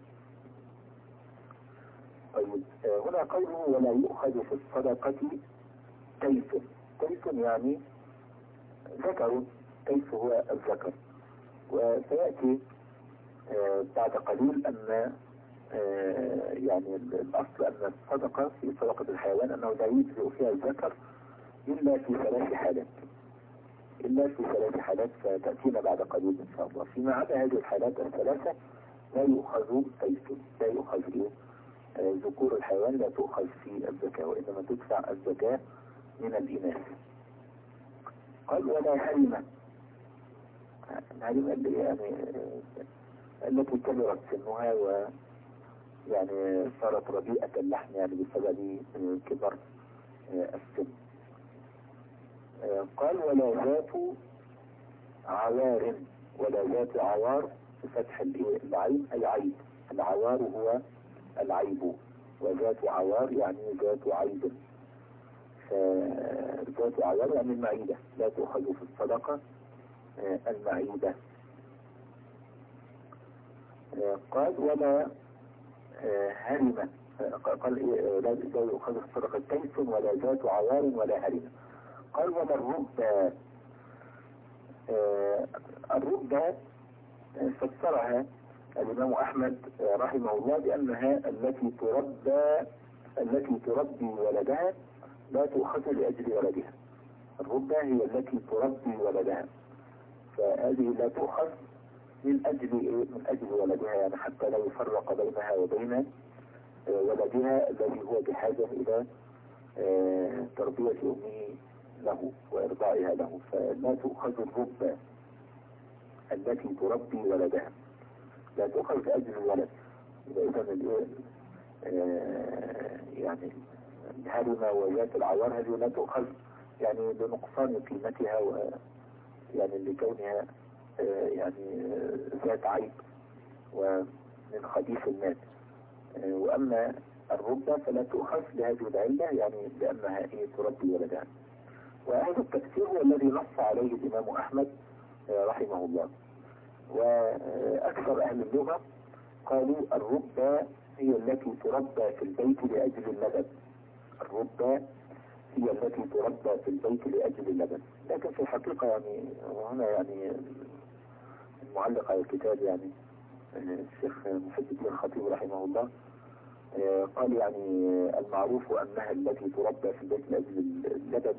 طيب هنا قوله ولا يؤخذ في الصدقة كيس. كيس يعني ذكر، كيف هو الذكر. وسيأتي بعد قليل أن يعني الأصل أن الصدقة في صدقة الحيوان أنه لا يجزئ فيها الذكر إلا في 3 حالات، فتأتينا بعد قليل إن شاء الله. فيما عدا هذه الحالات الثلاثة لا يؤخذ كيس، لا يؤخذ ذكور الحيوان لا تؤخذ في الزكاة، وإنما تدفع الزكاة من الإناث. قال ولا هرمة. الهرمة اللي يعني التي كبرت سنها ويعني صارت رديئة اللحم يعني بسبب كبر السن. قال ولا ذات عوار، ولا ذات عوار بفتح العين أي عيب. العوار هو العيب، وذات عوار يعني ذات عيب. فذات عوار يعني المعيدة، لا تؤخذ في الصدقة المعيدة. قال ولا هرمة. قال لا يؤخذ في الصدقة كيس ولا ذات عوار ولا هرمة. قال ولا الربا. الربا فسرها الإمام أحمد رحمه الله بأنها التي تربي ولدها لا تؤخذ لأجل ولدها. الربا هي التي تربي ولدها، فهذه لا تؤخذ من أجل ولدها، يعني حتى لا يفرق بينها وبين ولدها الذي هو بحاجة إلى تربية أمه له وإرضاعها له. فلا تؤخذ الربا التي تربي ولدها، لا تؤخذ لأجل الولد. إذا يعني الهرمة وذات العوار هذه لا تؤخذ يعني لنقصان قيمتها ويعني لكونها يعني ذات عيب ومن خبيث المال. وأما الربة فلا تؤخذ لهذه العلة، يعني لأنها تربي ولدها. وهذا التفسير هو الذي نص عليه الإمام أحمد رحمه الله. وأكثر أهل اللغة قالوا الربة هي التي تربى في البيت لأجل اللبن. الربة هي التي تربى في البيت لأجل اللبن. لكن في الحقيقة يعني وهنا يعني المعلق على الكتاب يعني الشيخ محب الدين الخطيب رحمه الله قال يعني المعروف أنها التي تربى في البيت لأجل اللبن.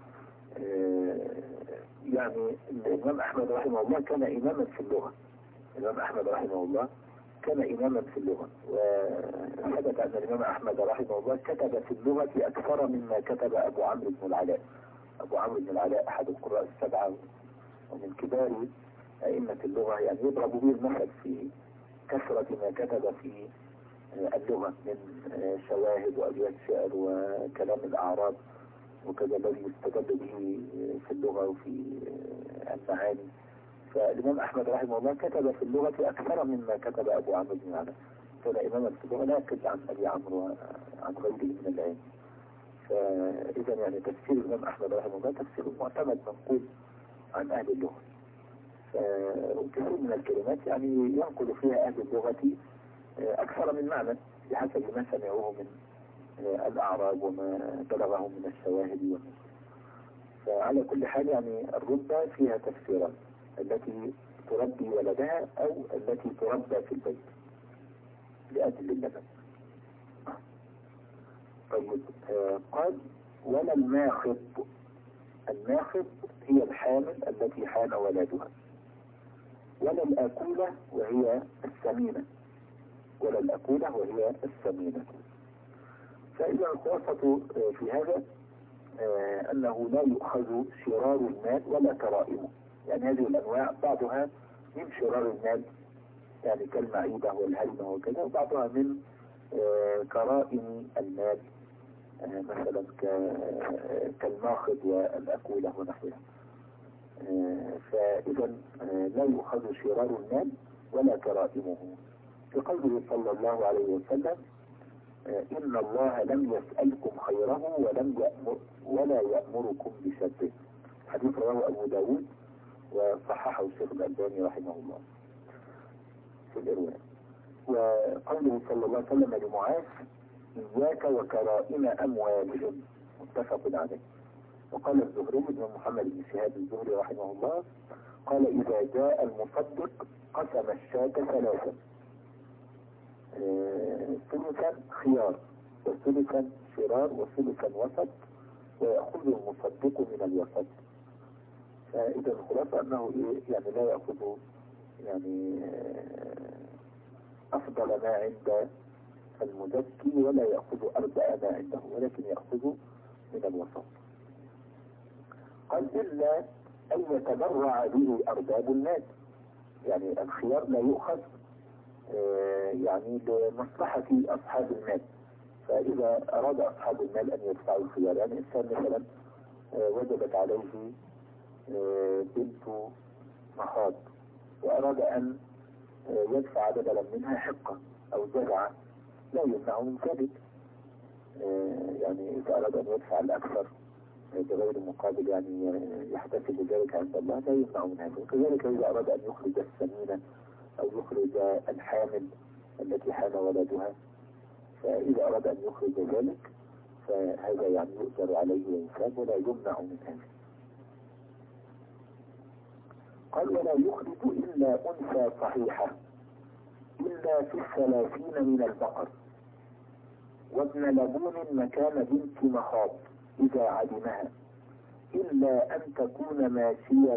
يعني الإمام أحمد رحمه الله كان إماما في اللغة. الإمام أحمد رحمه الله كان إماما في اللغة، وثبت أن الإمام أحمد رحمه الله كتب في اللغة أكثر مما كتب أبو عمرو بن العلاء. أبو عمرو بن العلاء أحد القراء السبعة ومن كبار أئمة اللغة، يعني يضرب به المثل في كثرة ما كتب في اللغة من شواهد وأبيات شعر وكلام الأعراب وكذا الذي يستدل به في اللغة وفي المعاني. فالإمام أحمد رحمه الله كتب في اللغة أكثر مما كتب أبو عمرو بن العلاء. كان إماما في اللغة لا يكتب عن أبي عمرو وعن غيره من العلم. فإذا يعني تفسير الإمام أحمد رحمه الله تفسير معتمد منقول عن أهل اللغة. فكثير من الكلمات يعني ينقل فيها أهل اللغة أكثر من معنى بحسب ما سمعوه من الأعراب وما بلغهم من الشواهد والنصوص. فعلى كل حال يعني الربة فيها تفسيران: التي تربي ولدها أو التي تربى في البيت لأجل اللبن. طيب قال ولا الماخض. الماخض هي الحامل التي حان ولادها. ولا الأكولة وهي السمينة. ولا الأكولة وهي السمينة. فإذا الخلاصة في هذا أنه لا يؤخذ شرار المال ولا كرائمه. يعني هذه الأنواع بعضها من شرار المال يعني كالمعيبة والهلمة وكذا، وبعضها من كرائم المال مثلا كالماخض والأكولة ونحوها. فإذا لا يؤخذ شرار المال ولا كرائمه. في قوله صلى الله عليه وسلم إن الله لم يسألكم خيره ولا يأمركم بشره. حديث رواه أبو داود وصححه الشيخ الألباني رحمه الله في الإرواء. وقوله صلى الله عليه وسلم لمعاذ إياك وكرائم أموالهم، متفق عليه. وقال الزهري بن محمد بن شهاب الزهري رحمه الله قال إذا جاء المصدق قسم الشاة ثلاثا: ثلثا خيار وثلثا شرار وثلثا وسط ويأخذ المصدق من الوسط. فإذا الخلاصة أنه يعني لا يأخذ يعني أفضل ما عند المزكي ولا يأخذ أردأ ما عنده، ولكن يأخذ من الوسط. قال إلا أن يتبرع به أرباب المال. يعني الخيار لا يؤخذ يعني لمصلحة أصحاب المال. فإذا أراد أصحاب المال أن يدفعوا الخيار، يعني إنسان مثلا وجبت عليه بنت مخاض وأراد أن يدفع بدلا منها حقة أو جزعة، لا يمنع من ذلك. يعني إذا أراد أن يدفع الأكثر بغير مقابل يعني يحتسب ذلك عند الله لا يمنع من هذا. وكذلك إذا أراد أن يخرج السمينة أو يخرج الحامل التي حان ولدها، فإذا أراد أن يخرج ذلك فهذا يعني يؤجر عليه ويثاب ولا يمنع من هذا. قال ولا يخرج إلا أنثى صحيحة إلا في 30 من البقر وابن لبون مكان بنت مخاض إذا عدمها إلا أن تكون ماشية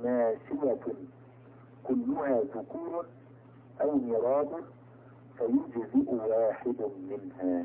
كلها ذكور أو مراد فيجزئ واحد منها.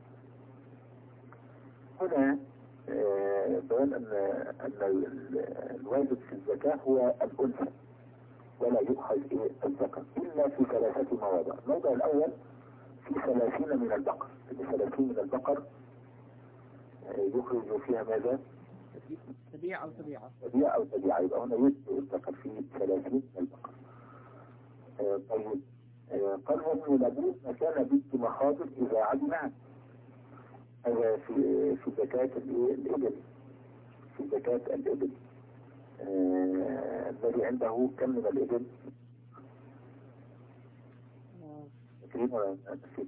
هنا بيان أن الواجب في الزكاة هو الأنثى ولا يؤخذ الذكر إلا في 3 مواضع. الموضع الأول في 30 من البقر. في 30 من البقر يخرج فيها ماذا؟ تبيع أو تبيعة. تبيع أو تبيعة، يبقى هنا يجزئ الذكر في 30 من البقر. طيب قال وابن لبون مكان بنت مخاضر إذا عدمها. هذا في زكاة الإبل، في زكاة الإبل. الذي عنده كم من الإبل؟ تقريبا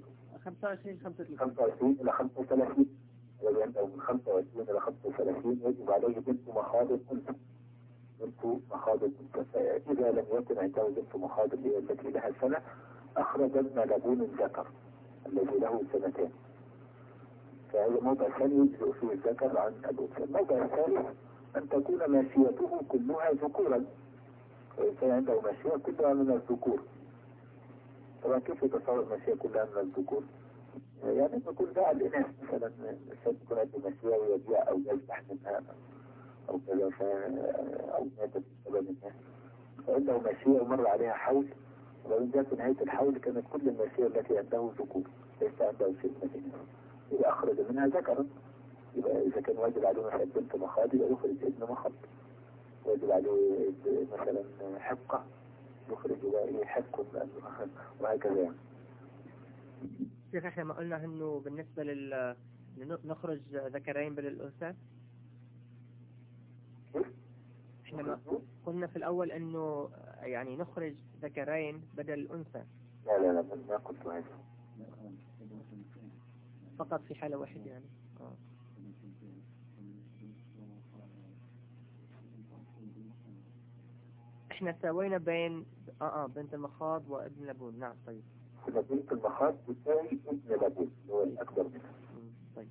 25 إلى 35. الذي عنده من 25 إلى 35 يجب عليه بنت مخاضر أنثى. بنت مخاضر أنثى. فإذا لم يكن عنده بنت مخاضر هي التي لها سنة، أخرج ابن لبون الذكر الذي له سنتين. فهذا موضع ثاني يجزئ فيه الذكر عن الأنثى. الموضع الثالث أن تكون ماشيته كلها ذكورا. فإنسان عنده ماشية كلها من الذكور. طبعا كيف يتصور ماشية كلها من الذكور؟ يعني تكون باع الإناث مثلا، الإنسان تكون عنده ماشية ويبيع أو يذبح منها أو كذا، أو ماتت بسبب منها. فعنده ماشية ومر عليها حول، وبعدين جاءت نهاية الحول كانت كل الماشية التي عنده ذكور، ليس عنده شيء من الإناث. إذا أخرج منها ذكرا، يبقى إذا كان واجب عليه مثلا بنت مخاض يبقى يخرج ابن مخاض. واجب عليه مثلا حقة يخرج بقى حق وهكذا يعني. شيخ احنا ما قلنا انه بالنسبة نخرج ذكرين بدل الأنثى؟ احنا ما قلنا في الأول انه يعني نخرج ذكرين بدل الأنثى. لا ما قلت هذا، فقط في حالة واحدة يعني. احنا سوينا بين بنت المخاض وابن لبون. نعم طيب. بنت المخاض تساوي ابن لبون هو الأكبر منها. طيب.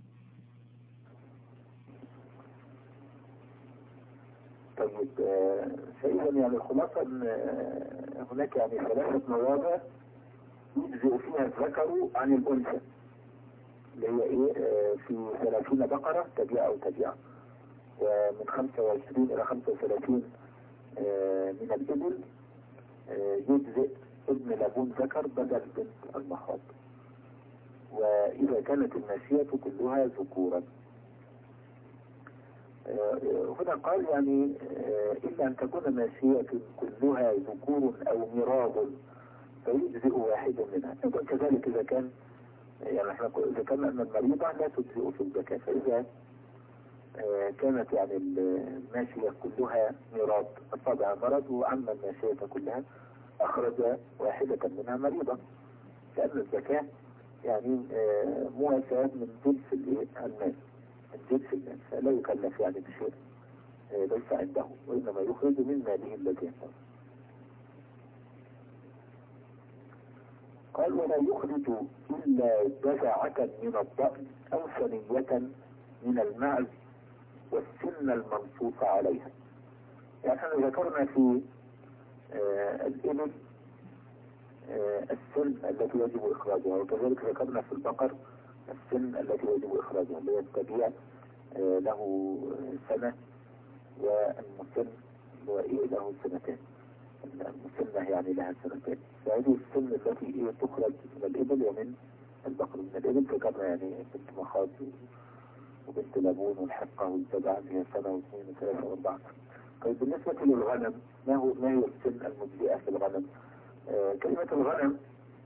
طيب فإذا يعني الخلاصة أن هناك يعني 3 مواضع يجزئ فيها الذكر عن الأنثى، اللي هي في 30 بقرة تبيع أو تبيع، ومن 25 إلى 35 من الإبل يجزئ ابن لبون ذكر بدل بنت المخاض، وإذا كانت الماشية كلها ذكورا. هنا قال يعني إلا أن تكون ماشية كلها ذكور أو ميراض فيجزئ واحد منها. كذلك إذا كان يعني احنا ذكرنا أن المريضة لا تجزئ في الزكاة، فإذا كانت يعني الماشية كلها ميراض، أصابها مرض وعم الماشية كلها، أخرج واحدة منها مريضة، لأن الزكاة يعني مواساة من جنس المال، من جنس المال، فلا يكلف يعني بشيء ليس عنده، وإنما يخرج من ماله الذي عنده. قال ولا يخرج إلا جزعة من الضأن أو ثنية من المعز والسن المنصوص عليها. يعني احنا ذكرنا في الإبل السن التي يجب إخراجها، وكذلك ذكرنا في البقر السن التي يجب إخراجها، اللي هي التبيع له سنة، والمسن له سنتين. المسنة يعني لها سنتين. فهذه السن التي تخرج من الإبل ومن البقر. من الإبل ذكرنا يعني بنت مخاض وبنت لبون والحقة والجدع اللي هي سنة واثنين وثلاثة واربعة. طيب بالنسبة للغنم ما هي السن المجزئة في الغنم؟ كلمة الغنم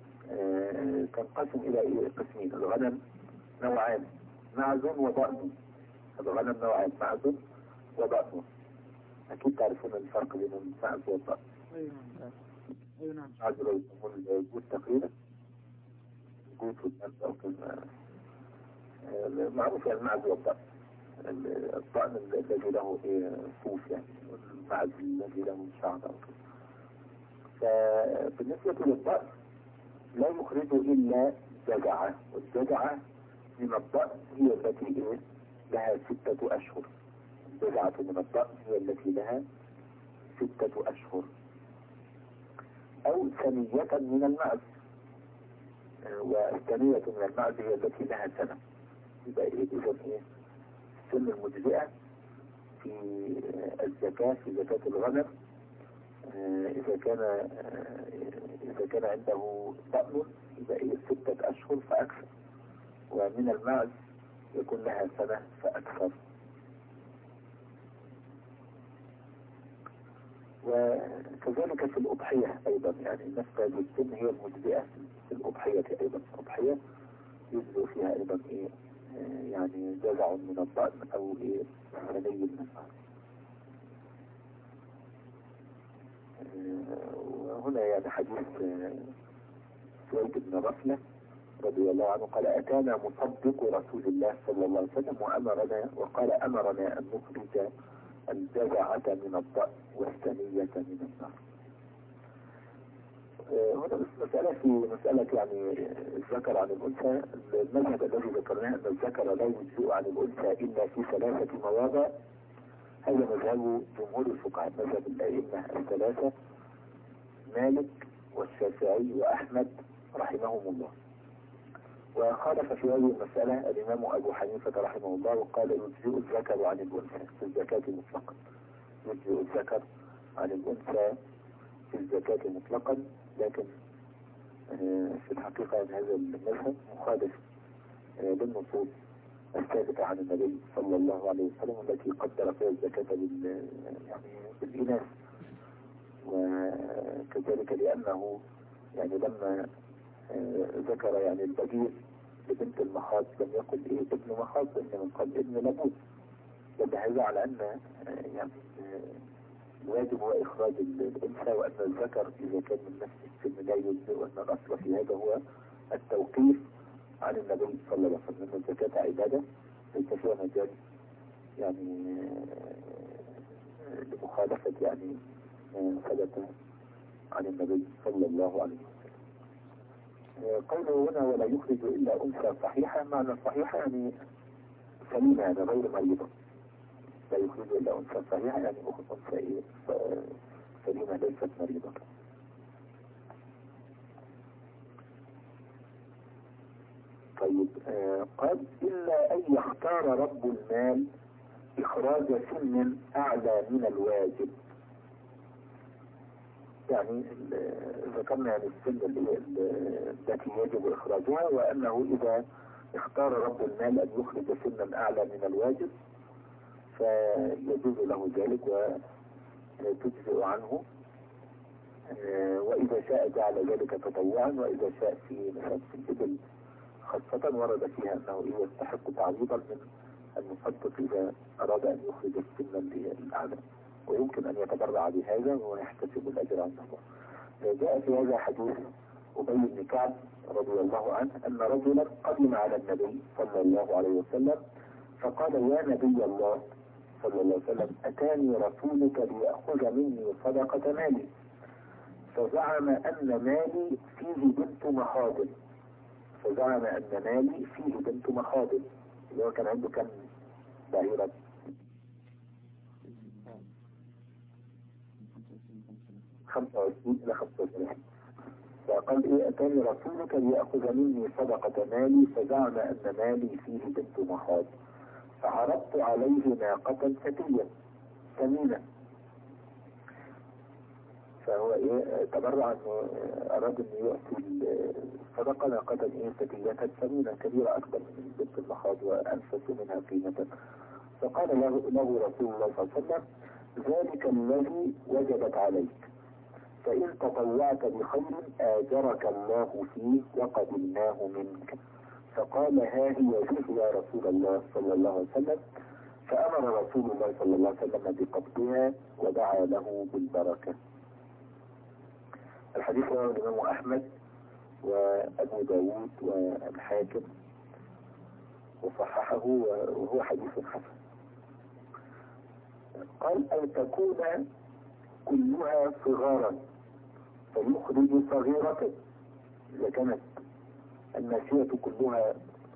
تنقسم إلى قسمين. الغنم نوعان، معز وضأن. الغنم نوعان، معز وضأن. أكيد تعرفون الفرق بين المعز والضأن. أيوة نعم. معز لو يسمون الجود تقريبا، الجود في النفس أو كلمة معروف يعني المعز والضأن. الضأن الذي له صوف يعني، والمعز الذي له شعر أو كذا. فبالنسبة للضأن لا يخرج إلا جزعة، والجزعة من الضأن هي التي لها 6 أشهر. الجزعة من الضأن هي التي لها 6 أشهر. أو ثنية من المعز، والثنية من المعز هي التي لها سنة. يبقى إذا السن المجزئة في الزكاة، في زكاة الغنم، إذا كان عنده ضأن يبقى 6 أشهر فأكثر، ومن المعز يكون لها سنة فأكثر. وكذلك في الأضحية أيضا، يعني نفس هذه السن هي المجزئة في الأضحية أيضا. الأضحية يجزئ فيها أيضا إيه يعني جزع من الضأن أو إيه ثني من الضأن. وهنا يعني حديث سويد بن رفلة رضي الله عنه قال أتانا مصدق رسول الله صلى الله عليه وسلم وقال أمرنا أن نخرج الجزعة من الضأن والثنية من النار. هنا مسألة في مسألة يعني الذكر عن الأنثى. المذهب الذي ذكرناه أن الذكر لا يجزئ عن الأنثى إلا في 3 مواضع. هذا مذهب جمهور الفقهاء، مذهب الأئمة الثلاثة مالك والشافعي وأحمد رحمهم الله. وخالف في هذه المسألة الإمام أبو حنيفة رحمه الله وقال يجزئ الذكر عن الأنثى في الزكاة مطلقا. يجزئ الذكر عن الأنثى في الزكاة مطلقا، لكن في الحقيقة أن هذا المذهب مخالف للنصوص الثابتة عن النبي صلى الله عليه وسلم التي قدر فيها الزكاة بالإناث. وكذلك لأنه يعني لما ذكر يعني البديل لبنت المخاض لم يقل إيه ابن مخاض، إنما قال ابن لبود. هذا على أن يعني الواجب هو إخراج الأنثى، وأن الذكر إذا كان من نفس السن لا يجزئ، وأن الأصل في هذا هو التوقيف عن النبي صلى الله عليه وسلم. الزكاة عبادة ليس فيها مجال يعني لمخالفة يعني ثبت عن النبي صلى الله عليه وسلم. قوله هنا ولا يخرج إلا أنثى صحيحة، معنى صحيحة يعني سليمة يعني غير مريضة. لا يخرج إلا أنثى صحيحة يعني أنثى سليمة ليست مريضة. طيب قال إلا أن يختار رب المال إخراج سن أعلى من الواجب. يعني ذكرنا يعني السن التي يجب إخراجها، وأنه إذا اختار رب المال أن يخرج سنا أعلى من الواجب فيجوز له ذلك وتجزئ عنه، وإذا شاء جعل ذلك تطوعا، وإذا شاء في مثلا في الإبل خاصة ورد فيها أنه يستحق تعويضا من المصدق إذا أراد أن يخرج السن الأعلى، ويمكن أن يتبرع بهذا ويحتسب الأجر عند الله. جاء في هذا حديث أبي بن كعب رضي الله عنه أن رجلا قدم على النبي صلى الله عليه وسلم فقال يا نبي الله صلى الله عليه وسلم أتاني رسولك ليأخذ مني صدقة مالي، فزعم أن مالي فيه بنت مخاض. فزعم أن مالي فيه بنت مخاض، اللي هو كان عنده كم بعيرة؟ 25 إلى 35. فقال إيه أتاني رسولك ليأخذ مني صدقة مالي، فزعم أن مالي فيه بنت مخاض، فعرضت عليه ناقة فتية ثمينة. فهو إيه تبرع أنه أراد أن يؤتي الصدقة ناقة إيه فتية ثمينة كبيرة أكبر من بنت المخاض وأنفس منها قيمة. فقال له رسول الله صلى الله عليه وسلم ذلك الذي وجبت عليك، فإن تطوعت بخير آجرك الله فيه وقبلناه منك. فقال ها هي ذه يا رسول الله صلى الله عليه وسلم، فأمر رسول الله صلى الله عليه وسلم بقبضها ودعا له بالبركة. الحديث رواه الإمام أحمد وأبو داود والحاكم وصححه وهو حديث حسن. قال أن تكون كلها صغارا فيخرج صغيرة، إذا كانت الناشية كلها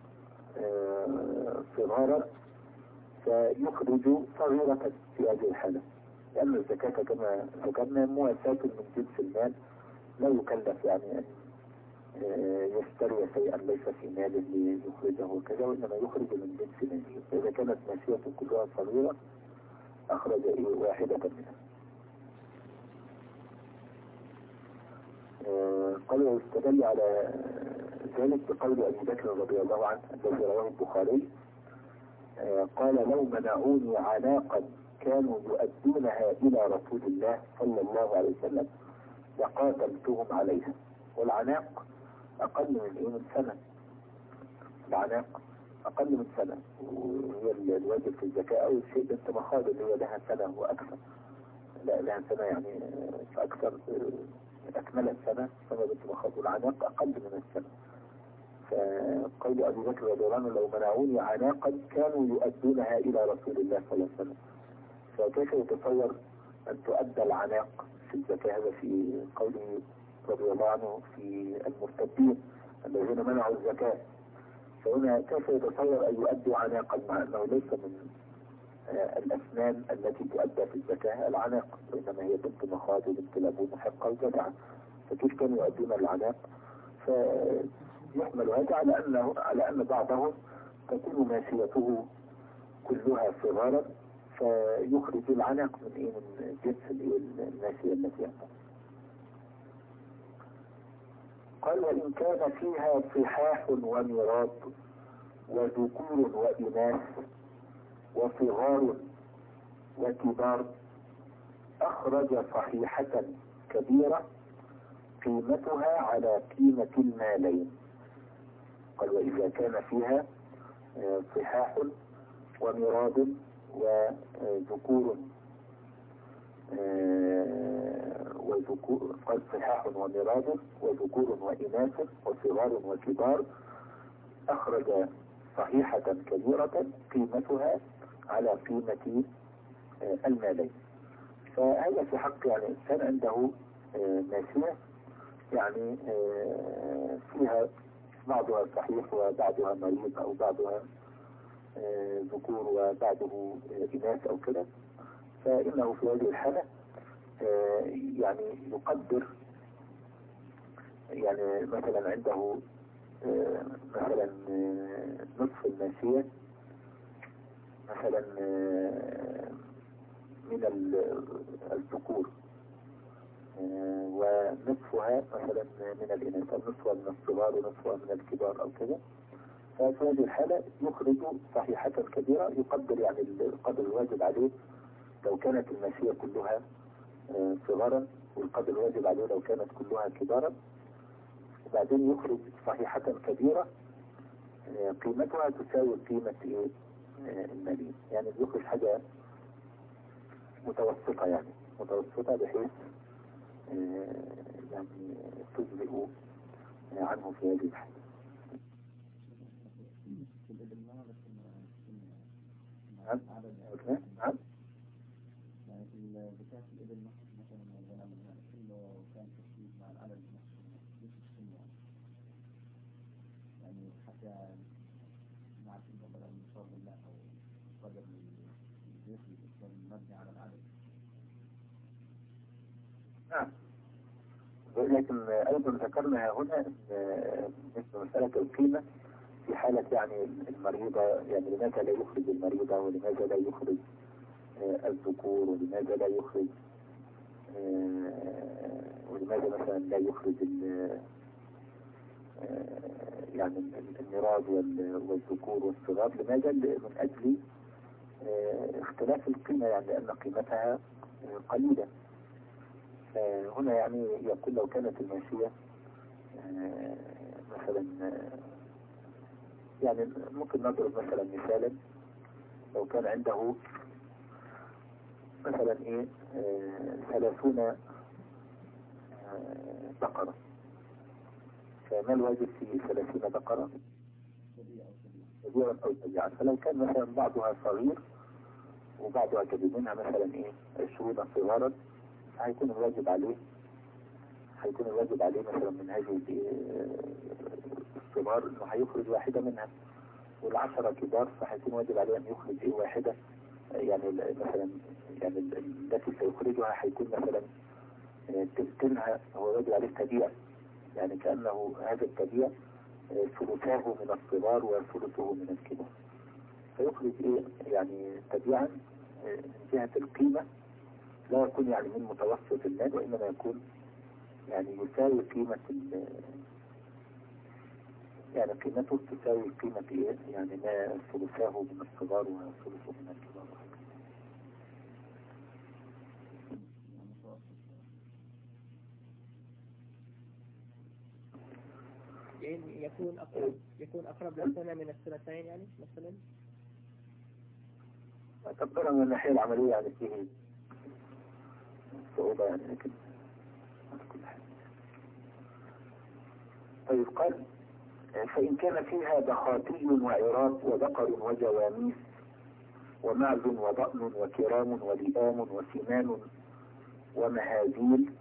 صغارا فيخرج صغيرة في هذه الحالة، لأن الزكاة كما ذكرنا مواساة من جنس المال، لا يكلف يعني أن يشتري شيئا ليس في ماله ليخرجه وكذا، وإنما يخرج من جنس ماله. فإذا كانت ناشية كلها صغيرة أخرج واحدة منها. قال ويستدل على ذلك بقول أبي بكر رضي الله عنه الذي رواه البخاري قال لو منعوني عناقا كانوا يؤدونها إلى رسول الله صلى الله عليه وسلم لقاتلتهم عليها. والعناق أقل من سنة. العناق أقل من سنة، وهي الواجب في الزكاة أو الشيء بنت مخاض اللي هي لها سنة وأكثر. لا لها سنة يعني فأكثر، أكملت سنة بنت مخاض، والعناق أقل من السنة. فقول أبي بكر رضي الله عنه لو منعوني عناقا كانوا يؤدونها إلى رسول الله صلى الله عليه وسلم. فكيف يتصور أن تؤدى العناق في الزكاة؟ هذا في قوله رضي الله عنه في المرتدين الذين منعوا الزكاة. فهنا كيف يتصور أن يؤدوا عناقا مع أنه ليس من الأسنان التي تؤدى في الزكاة العناق، وإنما هي بنت مخاض وبنت لبون محقة وجدعة. فكيف كانوا يؤدون العناق؟ فيحمل هذا على أن بعضهم تكون ماشيته كلها صغارا فيخرج العناق من جنس الماشية التي يأتي. قال وإن كان فيها صحاح وميراث وذكور وإناث وصغار وكبار أخرج صحيحة كبيرة قيمتها على قيمة المالين. قال وإذا كان فيها صحاح وميراث وذكور قال صحاح وميراث وذكور وإناث وصغار وكبار أخرج صحيحة كبيرة قيمتها على قيمة المالين. فهذا في حق يعني إنسان عنده ماشية يعني فيها بعضها صحيح وبعضها مريض أو بعضها ذكور وبعضه إناث أو كده، فإنه في هذه الحالة يعني يقدر يعني مثلا عنده مثلا نصف الماشية مثلا من الذكور ونصفها مثلا من الإناث، نصفها من الصغار ونصفها من الكبار أو كذا. ففي هذه الحالة يخرج صحيحة كبيرة يقدر يعني القدر الواجب عليه لو كانت الماشية كلها صغارا، والقدر الواجب عليه لو كانت كلها كبارا. وبعدين يخرج صحيحة كبيرة قيمتها تساوي قيمة المالين، يعني يخرج حاجة متوسطة، يعني متوسطة بحيث يعني تجزئ عنه في هذه الحالة. نعم. يعني في زكاة الإبل مثلا كله كان تشبيه مع العدد مش السن يعني حتى نعرف إنه بدل النصاب ولا أو قدر الجسم يكون مبني على العدد. نعم. لكن أيضا ذكرنا هنا مثل مسألة القيمة في حالة يعني المريضة، يعني لماذا لا يخرج المريضة ولماذا لا يخرج الذكور ولماذا لا يخرج ولماذا مثلا لا يخرج يعني الميراث والذكور والصغار. لماذا؟ من أجل اختلاف القيمة، يعني لأن قيمتها قليلة. هنا يعني يقول لو كانت الماشية مثلا يعني ممكن نضرب مثلا مثالا، لو كان عنده مثلا 30 بقرة، فما الواجب في 30 بقرة؟ كبيرا أو سبيعا. فلو كان مثلا بعضها صغير وبعضها كبير، منها مثلا 20 صغارا، هيكون الواجب عليه مثلا من هذه الصغار انه هيخرج واحدة منها، والعشرة كبار فهيكون واجب عليه ان يخرج واحدة، يعني مثلا يعني التي سيخرجها هيكون مثلا تلتينها هو واجب عليه تبيع، يعني كأنه هذا التبيع ثلثاه من الصغار وثلثه من الكبار، فيخرج يعني تبيعا من جهة القيمة لا يكون يعني من متوسط المال، وإنما يكون يعني يساوي قيمة يعني قيمته تساوي قيمة يعني ما ثلثاه من الصغار وثلثه من الكبار. يعني يكون أقرب للسنة من السنتين يعني مثلا. تقدر من الناحية العملية يعني فيه صعوبة يعني، لكن كل حاجة. طيب قال فإن كان فيها بخاتي وعراق وبقر وجواميس ومعز وضأن وكرام ولئام وسمان ومهازيل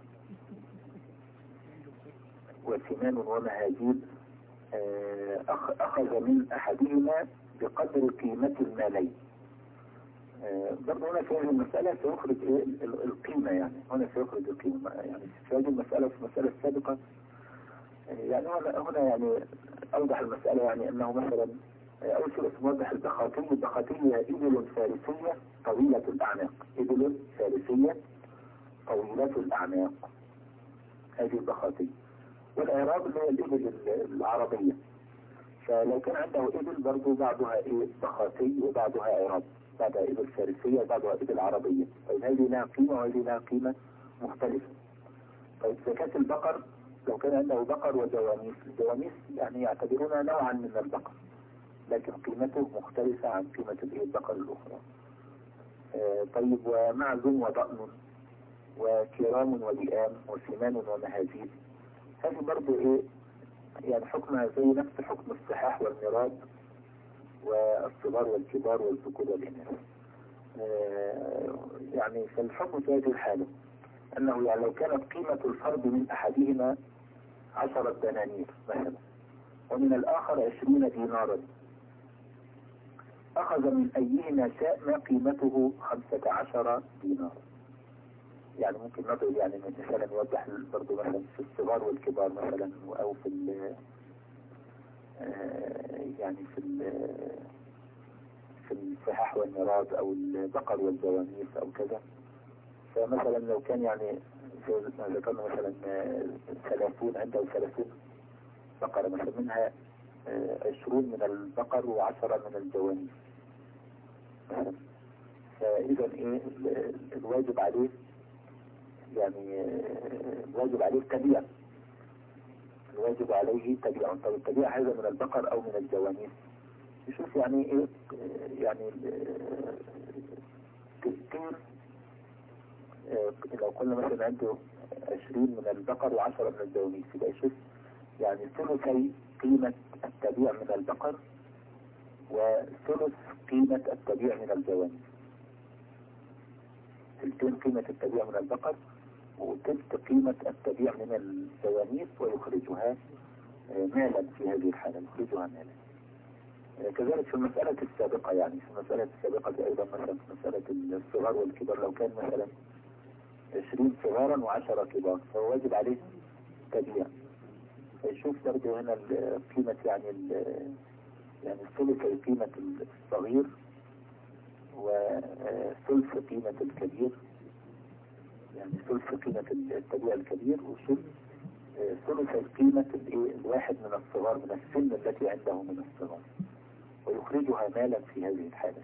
أخذ من أحدهما بقدر قيمة المالين. برضه هنا في هذه المسألة سيخرج القيمة، يعني هنا سيخرج القيمة، يعني في هذه المسألة في المسألة السابقة يعني هنا يعني أوضح المسألة، يعني أنه مثلا أول شيء موضح البخاتي هي إبل فارسية طويلة الأعناق، إبل فارسية طويلة الأعناق، هذه البخاتي. والإعراب اللي هي الإبل العربية، فلو كان عنده إبل برضو بعضها بخاتي وبعضها إعراب، بعضها إبل فارسية وبعضها إبل عربية. طيب هذه لها قيمة وهذه لها قيمة مختلفة. طيب زكاة البقر لو كان عنده بقر وجواميس، الجواميس يعني يعتبرونها نوعا من البقر لكن قيمته مختلفة عن قيمة البقر الأخرى. طيب ومعز وضأن وكرام ولئام وسمان ومهازيل، هذه برضو يعني حكمها زي نفس حكم الصحاح والميراث والصغار والكبار والذكور والإناث. يعني فالحكم في هذه الحالة أنه يعني لو كانت قيمة الفرد من أحدهما 10 دنانير مثلا ومن الآخر 20 دينارا، أخذ من أيهما شاء ما قيمته 15 دينار. يعني ممكن نضرب يعني مثلا نوضح برضه مثلا في الصغار والكبار مثلا، أو في يعني في الصحاح والميراث أو البقر والجواميس أو كذا. فمثلا لو كان يعني زي ما ذكرنا مثلا 30 عنده 30 بقرة مثلا، منها 20 من البقر و10 من الجواميس مثلا، فإذا الواجب عليه يعني الواجب عليه تبيع، الواجب عليه تبيع. طب التبيع هذا من البقر أو من الجواميس؟ يشوف يعني يعني تسكين. لو قلنا مثلا عنده 20 من البقر و10 من الجواميس، يبقى يشوف يعني ثلثي قيمة التبيع من البقر وثلث قيمة التبيع من الجواميس، ثلثين قيمة التبيع من البقر وثلث قيمة التبيع من الجواميس، ويخرجها مالا في هذه الحالة، يخرجها مالا. كذلك في المسألة السابقة، يعني في المسألة السابقة أيضا مثلا في مسألة الصغار والكبار، لو كان مثلا 20 صغارا و10 كبار فهو واجب عليه تبيع. فيشوف برضه هنا قيمة يعني ثلث قيمة الصغير وثلث قيمة الكبير، يعني ثلث قيمة التبيع الكبير وثلث قيمة الواحد من الصغار من السن التي عنده من الصغار، ويخرجها مالا في هذه الحالة.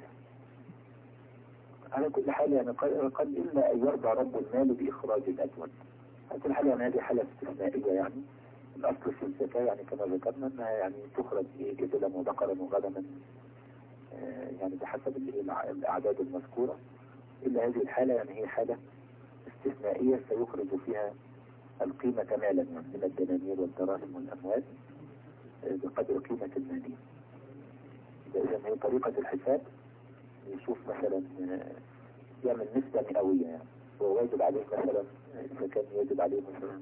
على كل حال يعني قد إلا أن يرضى رب المال بإخراج الأجود. على كل حال يعني هذه حالة استثنائية، يعني الأصل في الزكاة يعني كما ذكرنا أنها يعني تخرج إبلا وبقرا وغنما يعني بحسب الأعداد المذكورة، إلا هذه الحالة يعني هي حالة استثنائية سيخرج فيها القيمة مالا، يعني من الدنانير والدراهم والأموال بقدر قيمة المالين. إذا هي طريقة الحساب، يشوف مثلا يعمل نسبة مئوية، يعني هو واجب عليه مثلا إذا كان يجب عليه مثلا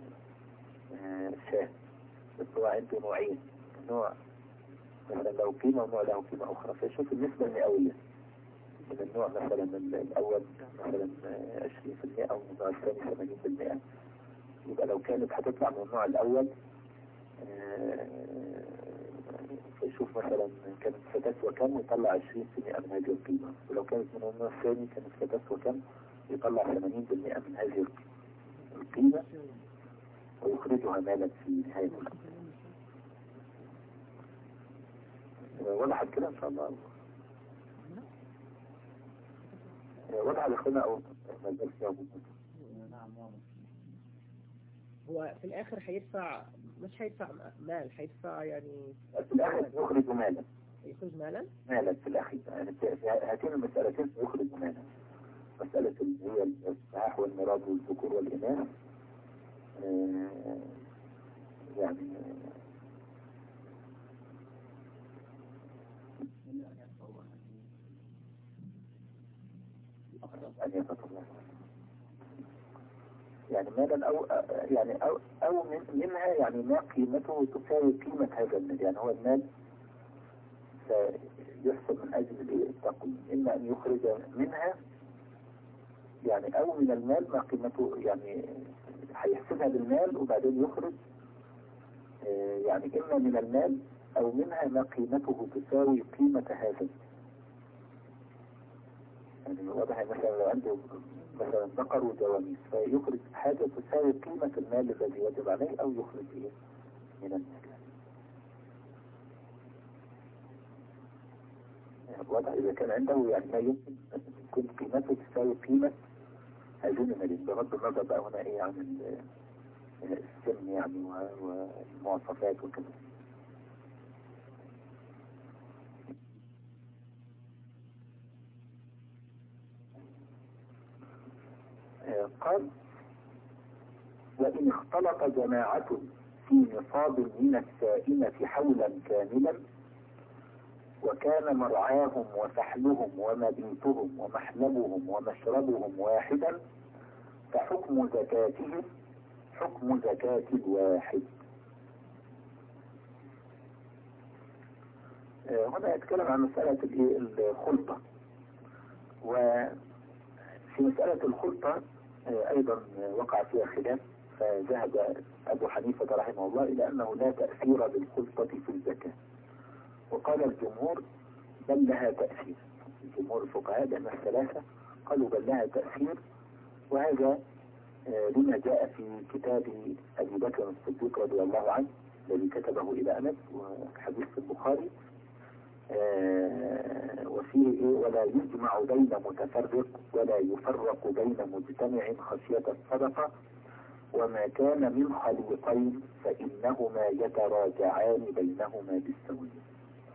شاه، بس هو عنده نوعين، نوع مثلا له قيمة ونوع له قيمة أخرى، فيشوف النسبة المئوية من النوع مثلا الأول مثلا 20% أو النوع الثاني 80%. يبقى لو كانت هتطلع من النوع الأول فيشوف مثلا كانت ستسوى كم ويطلع 20% من هذه القيمة، ولو كانت من النوع الثاني كانت ستسوى كم يطلع 80% من هذه القيمة ويخرجها مالا في نهاية الأمر. وضحت كده إن شاء الله؟ وضح لأخونا أو ما زال فيها هو في الآخر هيدفع، مش هيدفع مال، هيدفع يعني في الآخر يخرج مالا. يخرج مالا؟ مالا في الأخير، يعني هاتين المسألتين يخرج مالا. مسألة اللي هي الصحاح والمراد والذكور والإناث، يعني أن يتطلع يعني مالا أو يعني أو منها، يعني ما قيمته تساوي قيمة هذا المال. يعني هو المال سيحسب من أجل التقويم، إما أن يخرج منها يعني أو من المال ما قيمته، يعني هيحسبها بالمال وبعدين يخرج يعني إما من المال أو منها ما قيمته تساوي قيمة هذا. يعني واضح مثلا لو عنده مثلا بقر وجواميس فيخرج حاجة تساوي قيمة المال الذي يجب عليه، أو يخرج إيه من المال. يعني واضح إذا كان عنده يعني ما يمكن تكون قيمته تساوي قيمة هذين المالين، بغض النظر بقى هنا إيه عن السن يعني والمواصفات وكذا. قال وإن اختلط جماعة في نصاب من السائمة حولا كاملا، وكان مرعاهم وفحلهم ومبيتهم ومحلبهم ومشربهم واحدا، فحكم زكاتهم حكم زكاة الواحد. هنا يتكلم عن مسألة الخلطة. وفي مسألة الخلطة أيضا وقع فيها خلاف، فذهب أبو حنيفة رحمه الله إلى أنه لا تأثير للخلطة في الزكاة، وقال الجمهور بل لها تأثير. جمهور الفقهاء لأن الثلاثة قالوا بل لها تأثير، وهذا لما جاء في كتاب أبي بكر الصديق رضي الله عنه الذي كتبه إلى أنس، وحديث في البخاري وفيه ولا يجمع بين متفرق ولا يفرق بين مجتمع خشية الصدقة، وما كان من خليقين فإنهما يتراجعان بينهما بالسوية.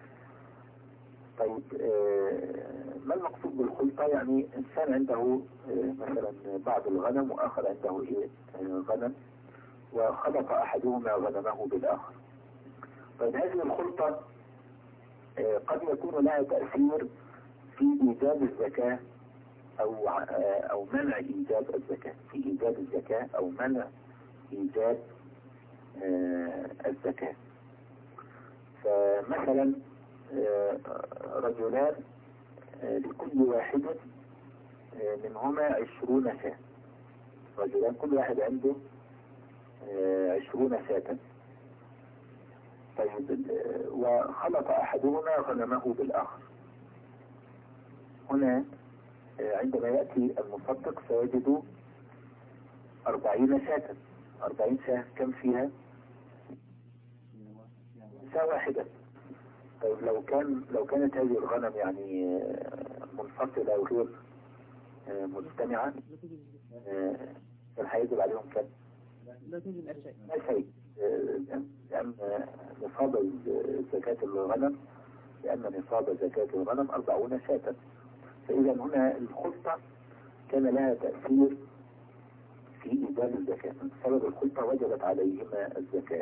طيب ما المقصود بالخلطة؟ يعني إنسان عنده مثلا بعض الغنم وآخر عنده غنم، وخلط أحدهما غنمه بالآخر. طيب هذه الخلطة قد يكون لها تأثير في إيجاب الزكاة أو منع إيجاب الزكاة، في إيجاب الزكاة أو منع إيجاب الزكاة. فمثلا رجلان لكل واحد منهما 20 شاة، رجلان كل واحد عنده 20 شاة. طيب وخلط أحدهما غنمه بالآخر. هنا عندما يأتي المصدق سيجد 40 شاة. 40 شاة كم فيها؟ شاة واحدة. طيب لو كانت هذه الغنم يعني منفصلة وغير مجتمعة، كان هيجب عليهم كم؟ لا تجد أشياء. لا شيء، لأن نصاب زكاة الغنم لأن نصاب زكاة الغنم 40 شاة. فإذا هنا الخلطة كان لها تأثير في إيجاب الزكاة، بسبب الخلطة وجبت عليهما الزكاة.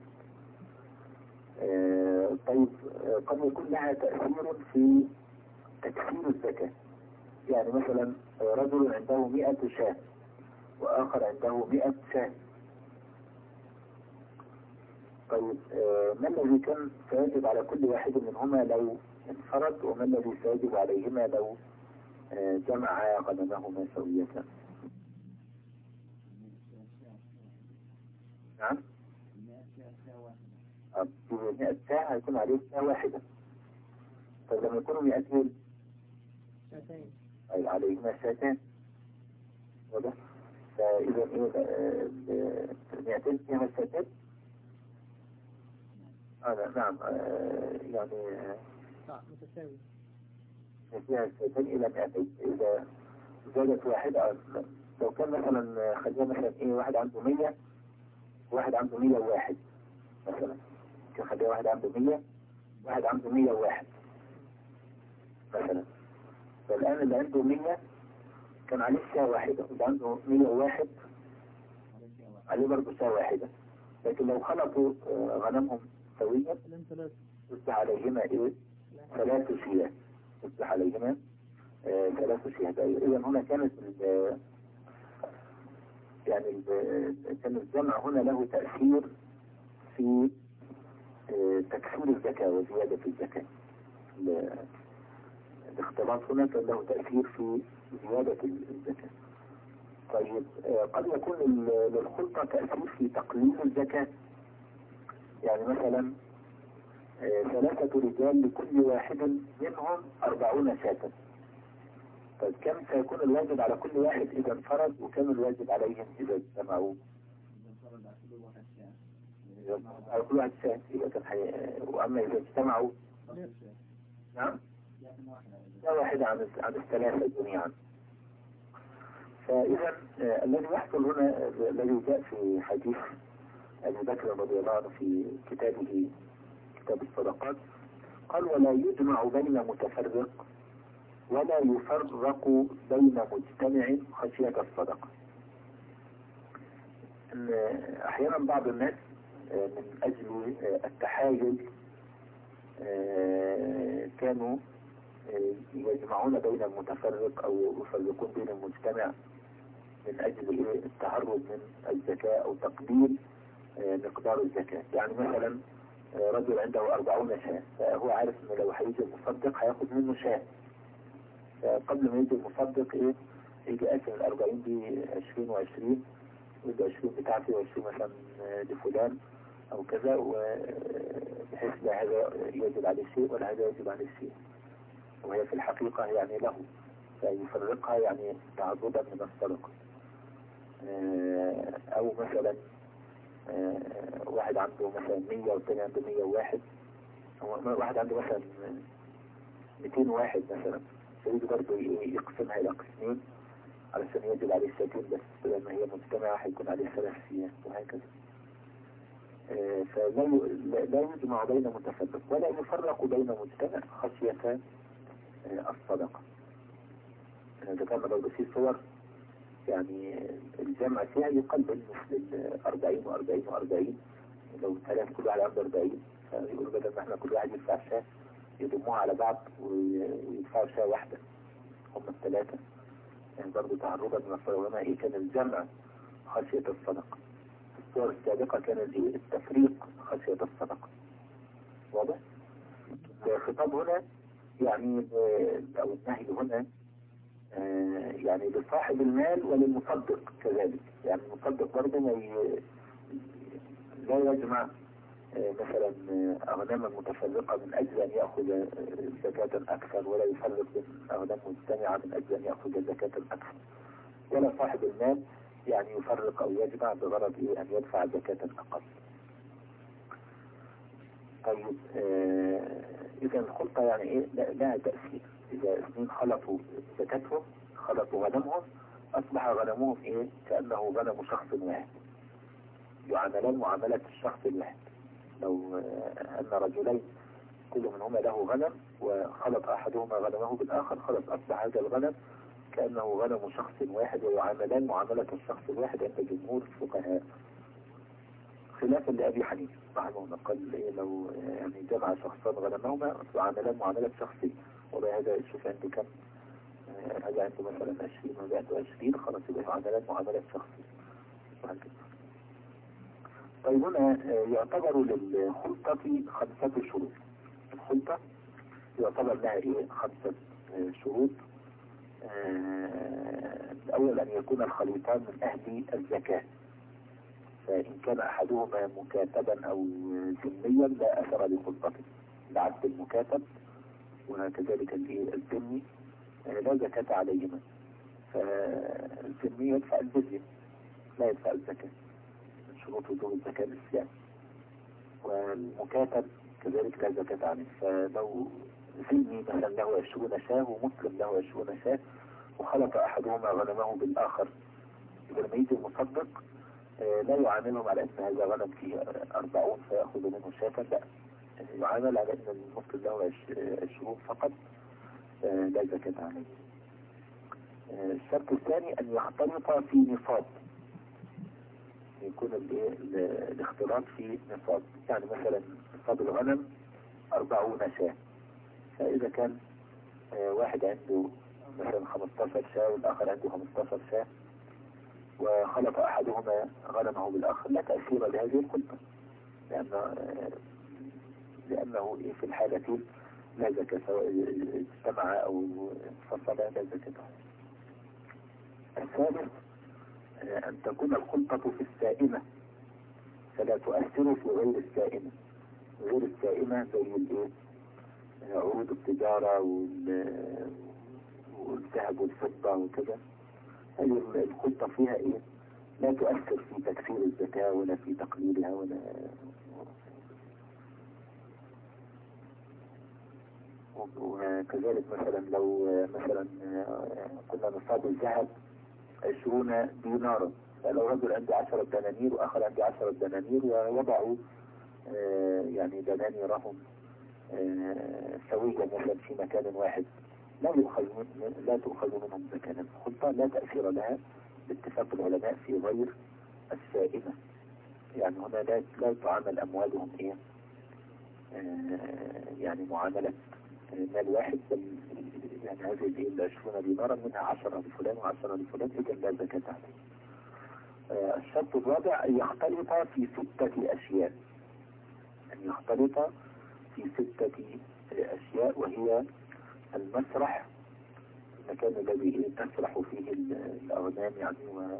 طيب قد يكون لها تأثير في تكثير الزكاة. يعني مثلا رجل عنده 100 شاة وآخر عنده 100 شاة. طيب ما الذي كان سيجب على كل واحد منهما لو انفرد، وما الذي سيجب عليهما لو جمع غنمهما سوية؟ نعم 100 شاة هيكون عليه شاة واحدة. طيب لما يكونوا 200 شاتين أي عليهما شاتان. واضح؟ فإذا 200 فيها شاتان. نعم يعني متساوي فيها شاتان إلى 200. إذا زادت واحدة، لو كان مثلا خلينا مثلا واحد عنده 100 واحد عنده 101 مثلا، كان خليها واحد عنده 100، واحد عنده 101 مثلا. فالآن اللي عنده 100 كان عليه ساعة واحدة، واللي عنده 101 عليه برضه ساعة واحدة. لكن لو خلطوا غنمهم سويا يصبح عليهما ايه؟ 3 شياه. يصبح عليهما 3 شياه. إذا هنا كانت كان الجمع هنا له تأثير في تكسير الزكاة وزيادة الزكاة. الاختلاط هنا كان له تأثير في زيادة الزكاة. طيب قد يكون للخلطة تأثير في تقليل الزكاة. يعني مثلا 3 رجال لكل واحد منهم 40 شاة. طيب كم سيكون الواجب على كل واحد إذا انفرد، وكم الواجب عليهم إذا اجتمعوا؟ على كل واحد شاة. إذا كان وأما إذا اجتمعوا نعم لا واحد عن 3 جميعا. فإذا الذي يحصل هنا الذي جاء في حديث أبي بكر رضي الله عنه في كتابه كتاب الصدقات، قال: ولا يجمع بين متفرق ولا يفرق بين مجتمع خشية الصدقة. إن أحيانا بعض الناس من أجل التحايل كانوا يجمعون بين المتفرق أو يفرقون بين المجتمع من أجل التهرب من الزكاة أو تقليل مقدار الزكاة. يعني مثلا رجل عنده 40 شاة، فهو عارف إنه لو هيجي المصدق هياخد منه شاة. فقبل ما يجي المصدق يجي قاسم 40 دي 20 و20، ويبقى 20 بتاعتي و20 مثلا لفلان أو كذا، وبحيث لا هذا يجب عليه شيء ولا هذا يجب عليه شيء، وهي في الحقيقة يعني له، فيفرقها يعني تعرضا من الصدقة. أو مثلا واحد عنده مثلا 100 والثاني عنده 101، واحد عنده مثلا 201 مثلا، فيجي برضه يقسمها إلى قسمين علشان يجب عليه الشاتين بس، لما هي مجتمعة هيكون عليه 3 شياه وهكذا. فلا يجمع بين متفرق ولا يفرق بين مجتمع خشية الصدقة. ذكرنا برضه في صور يعني الجمع فيها يقلل، مثل 40 و40 و40، لو 3 كل واحد عنده 40، فيقولوا بدل ما احنا كل واحد يدفع شاة يضموها على بعض ويدفعوا شاة واحدة هم ال3، يعني برضه تعرضا من الصدقة. كان الجمع خشية الصدقة. في الصور السابقة كان التفريق خشية الصدقة. واضح؟ الخطاب هنا يعني أو النهي هنا يعني لصاحب المال وللمصدق كذلك. يعني المصدق برضه لا يجمع مثلا أغناما متفرقة من أجل أن يأخذ زكاة أكثر، ولا يفرق بين أغنام مجتمعة من أجل أن يأخذ زكاة أكثر، ولا صاحب المال يعني يفرق أو يجمع بغرض أن يدفع زكاة أقل. طيب إذا الخلطة يعني لها تأثير. إذا اثنين خلطوا زكاتهم، خلطوا غنمهم، أصبح غنمهم كأنه غنم شخص واحد، يعاملان معاملة الشخص الواحد. لو أن رجلين كل منهما له غنم وخلط أحدهما غنمه بالآخر، خلط أصبح هذا الغنم كأنه غنم شخص واحد، ويعاملان معاملة الشخص الواحد عند جمهور الفقهاء، خلافا لأبي حنيفة رحمه الله. قال لو يعني جمع شخصان غنمهما يعاملان معاملة شخصي، وبهذا الشوف عنده كم، هذا عنده مثلا 20 وهذا عنده 20، خلاص يبقى يعاملان معاملة شخصي وهكذا. طيب هنا يعتبر للخلطة 5 شروط. الخلطة يعتبر لها 5 شروط. الأول أن يكون الخليطان من أهل الزكاة، فإن كان أحدهما مكاتبا أو ذميا لا أثر لخلطته، العبد المكاتب وكذلك الذمي لا زكاة عليهما. فالذمي يدفع الجزية لا يدفع الزكاة، من شروط وجوب الزكاة الإسلام. والمكاتب كذلك لا زكاة عليه. فلو ذمي مثلا له 20 شاة ومسلم له 20 شاة، وخلط أحدهما غنمه بالآخر، إذا لما يجي المصدق لا يعاملهم على أن هذا غنم فيه 40 فيأخذ منه شاة، لا، يعامل على أن المفطر له 20 فقط، لا زكاة عليه. الشرط الثاني أن يختلط في نصاب، يكون الاختلاط في نصاب، يعني مثلا نصاب الغنم 40 شاة، فإذا كان واحد عنده مثلا 15 شاة والآخر عنده 15 شاة وخلط أحدهما غنمه بالآخر، لا تأثير لهذه الخلطة، لأنه في الحالتين لا زكاة، سواء اجتمع أو انفصل لا زكاة. الثالث أن تكون الخلطة في السائمة فلا تؤثر في غير السائمة. غير السائمة زي عروض التجارة والذهب والفضة وكذا، هذه الخلطة فيها لا تؤثر في تكثير الزكاة ولا في تقليلها ولا. وكذلك مثلا لو مثلا كنا نصاب الذهب 20 دينارا، فلو رجل عنده 10 دنانير وآخر عنده 10 دنانير ووضعوا يعني دنانيرهم سويا مثلا في مكان واحد، لا تؤخذ منهم زكاة. الخلطة لا تأثير لها باتفاق العلماء في غير السائمة، يعني هنا لا تعامل أموالهم يعني معاملة مال واحد، بل يعني هذه 20 دينارا منها 10 لفلان و10 لفلان، إذا لا زكاة عليه. الشرط الرابع أن يختلط في 6 أشياء، أن يختلط في 6 أشياء، وهي المسرح، المكان الذي تسرح فيه الأغنام يعني،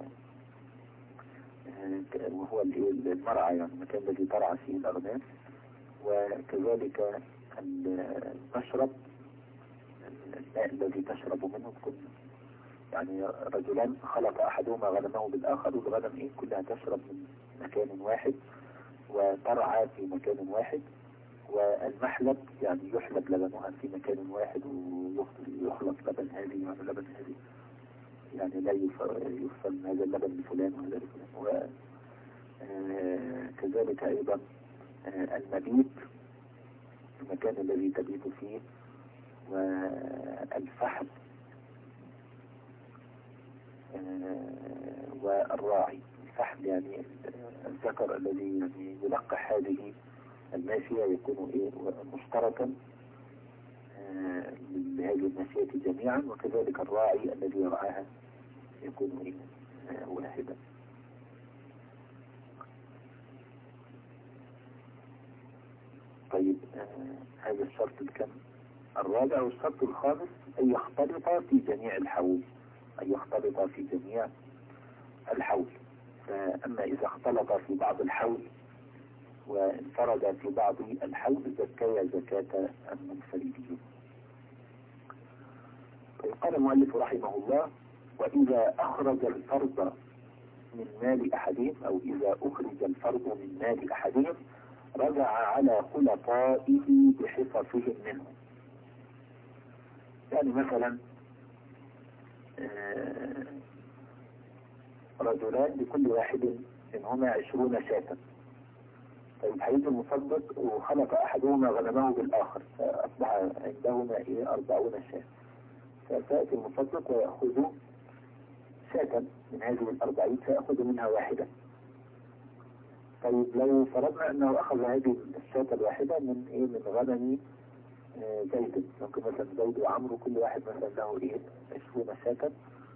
وهو المرعى، يعني المكان الذي ترعى فيه الأغنام، وكذلك المشرب، الماء الذي تشرب منه. كل يعني رجلان خلط أحدهما غنمه بالآخر، والغنم كلها تشرب من مكان واحد وترعى في مكان واحد. والمحلب يعني يحلب لبنها في مكان واحد ويخلط لبن هذه مع لبن هذه، يعني لا يفصل هذا اللبن لفلان وهذا لفلان. وكذلك أيضا المبيت، المكان الذي تبيت فيه، والفحم والراعي. الفحم يعني الذكر الذي يعني يلقح هذه الماشية، يكون مشتركا لهذه الماشية جميعا، وكذلك الراعي الذي يرعاها يكون واحدا. طيب هذا الشرط الكم الرابع. والشرط الخامس أن يختلط في جميع الحول، أن يختلط في جميع الحول. فأما إذا اختلط في بعض الحول وانفرد في بعض الحول زكايا زكاة المنفردين. قال المؤلف رحمه الله: وإذا أخرج الفرد من مال أحدهم، أو إذا أخرج الفرد من مال أحدهم رجع على خلطائه بحصصهم منه. يعني مثلا رجلان لكل واحد منهما 20 شاة، طيب هيجي المصدق وخلط أحدهما غنمه بالآخر فأصبح عندهما 40 شاة، فسيأتي المصدق ويأخذ شاة من هذه 40 فيأخذ منها واحدة. طيب لو فرضنا أنه أخذ هذه الشاة الواحدة من غنم زيد، ممكن مثلا زيد وعمرو كل واحد مثلا له 20 شاة،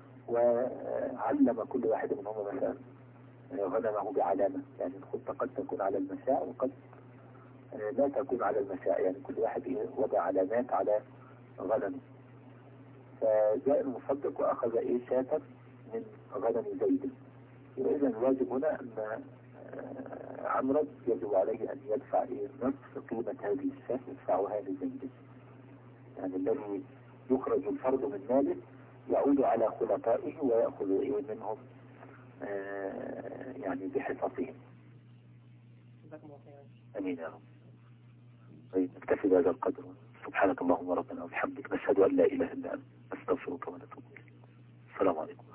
وعلم كل واحد منهم مثلا غنمه بعلامة، يعني الخطة قد تكون على المشاع وقد لا تكون على المشاع، يعني كل واحد وضع علامات على غنمه. فجاء المصدق وأخذ شاة من غنم زيد، وإذا الواجب هنا أن عمرو يجب عليه أن يدفع نصف قيمة هذه الشاة، يدفعها لزيد، يعني الذي يخرج الفرد من ماله يعود على خلطائه ويأخذ منهم يعني بحصصهم. أمين يا رب. طيب نكتفي بهذا القدر. سبحانك اللهم ربنا وبحمدك، نشهد أن لا إله إلا أنت، نستغفرك ونتوب إليك. السلام عليكم.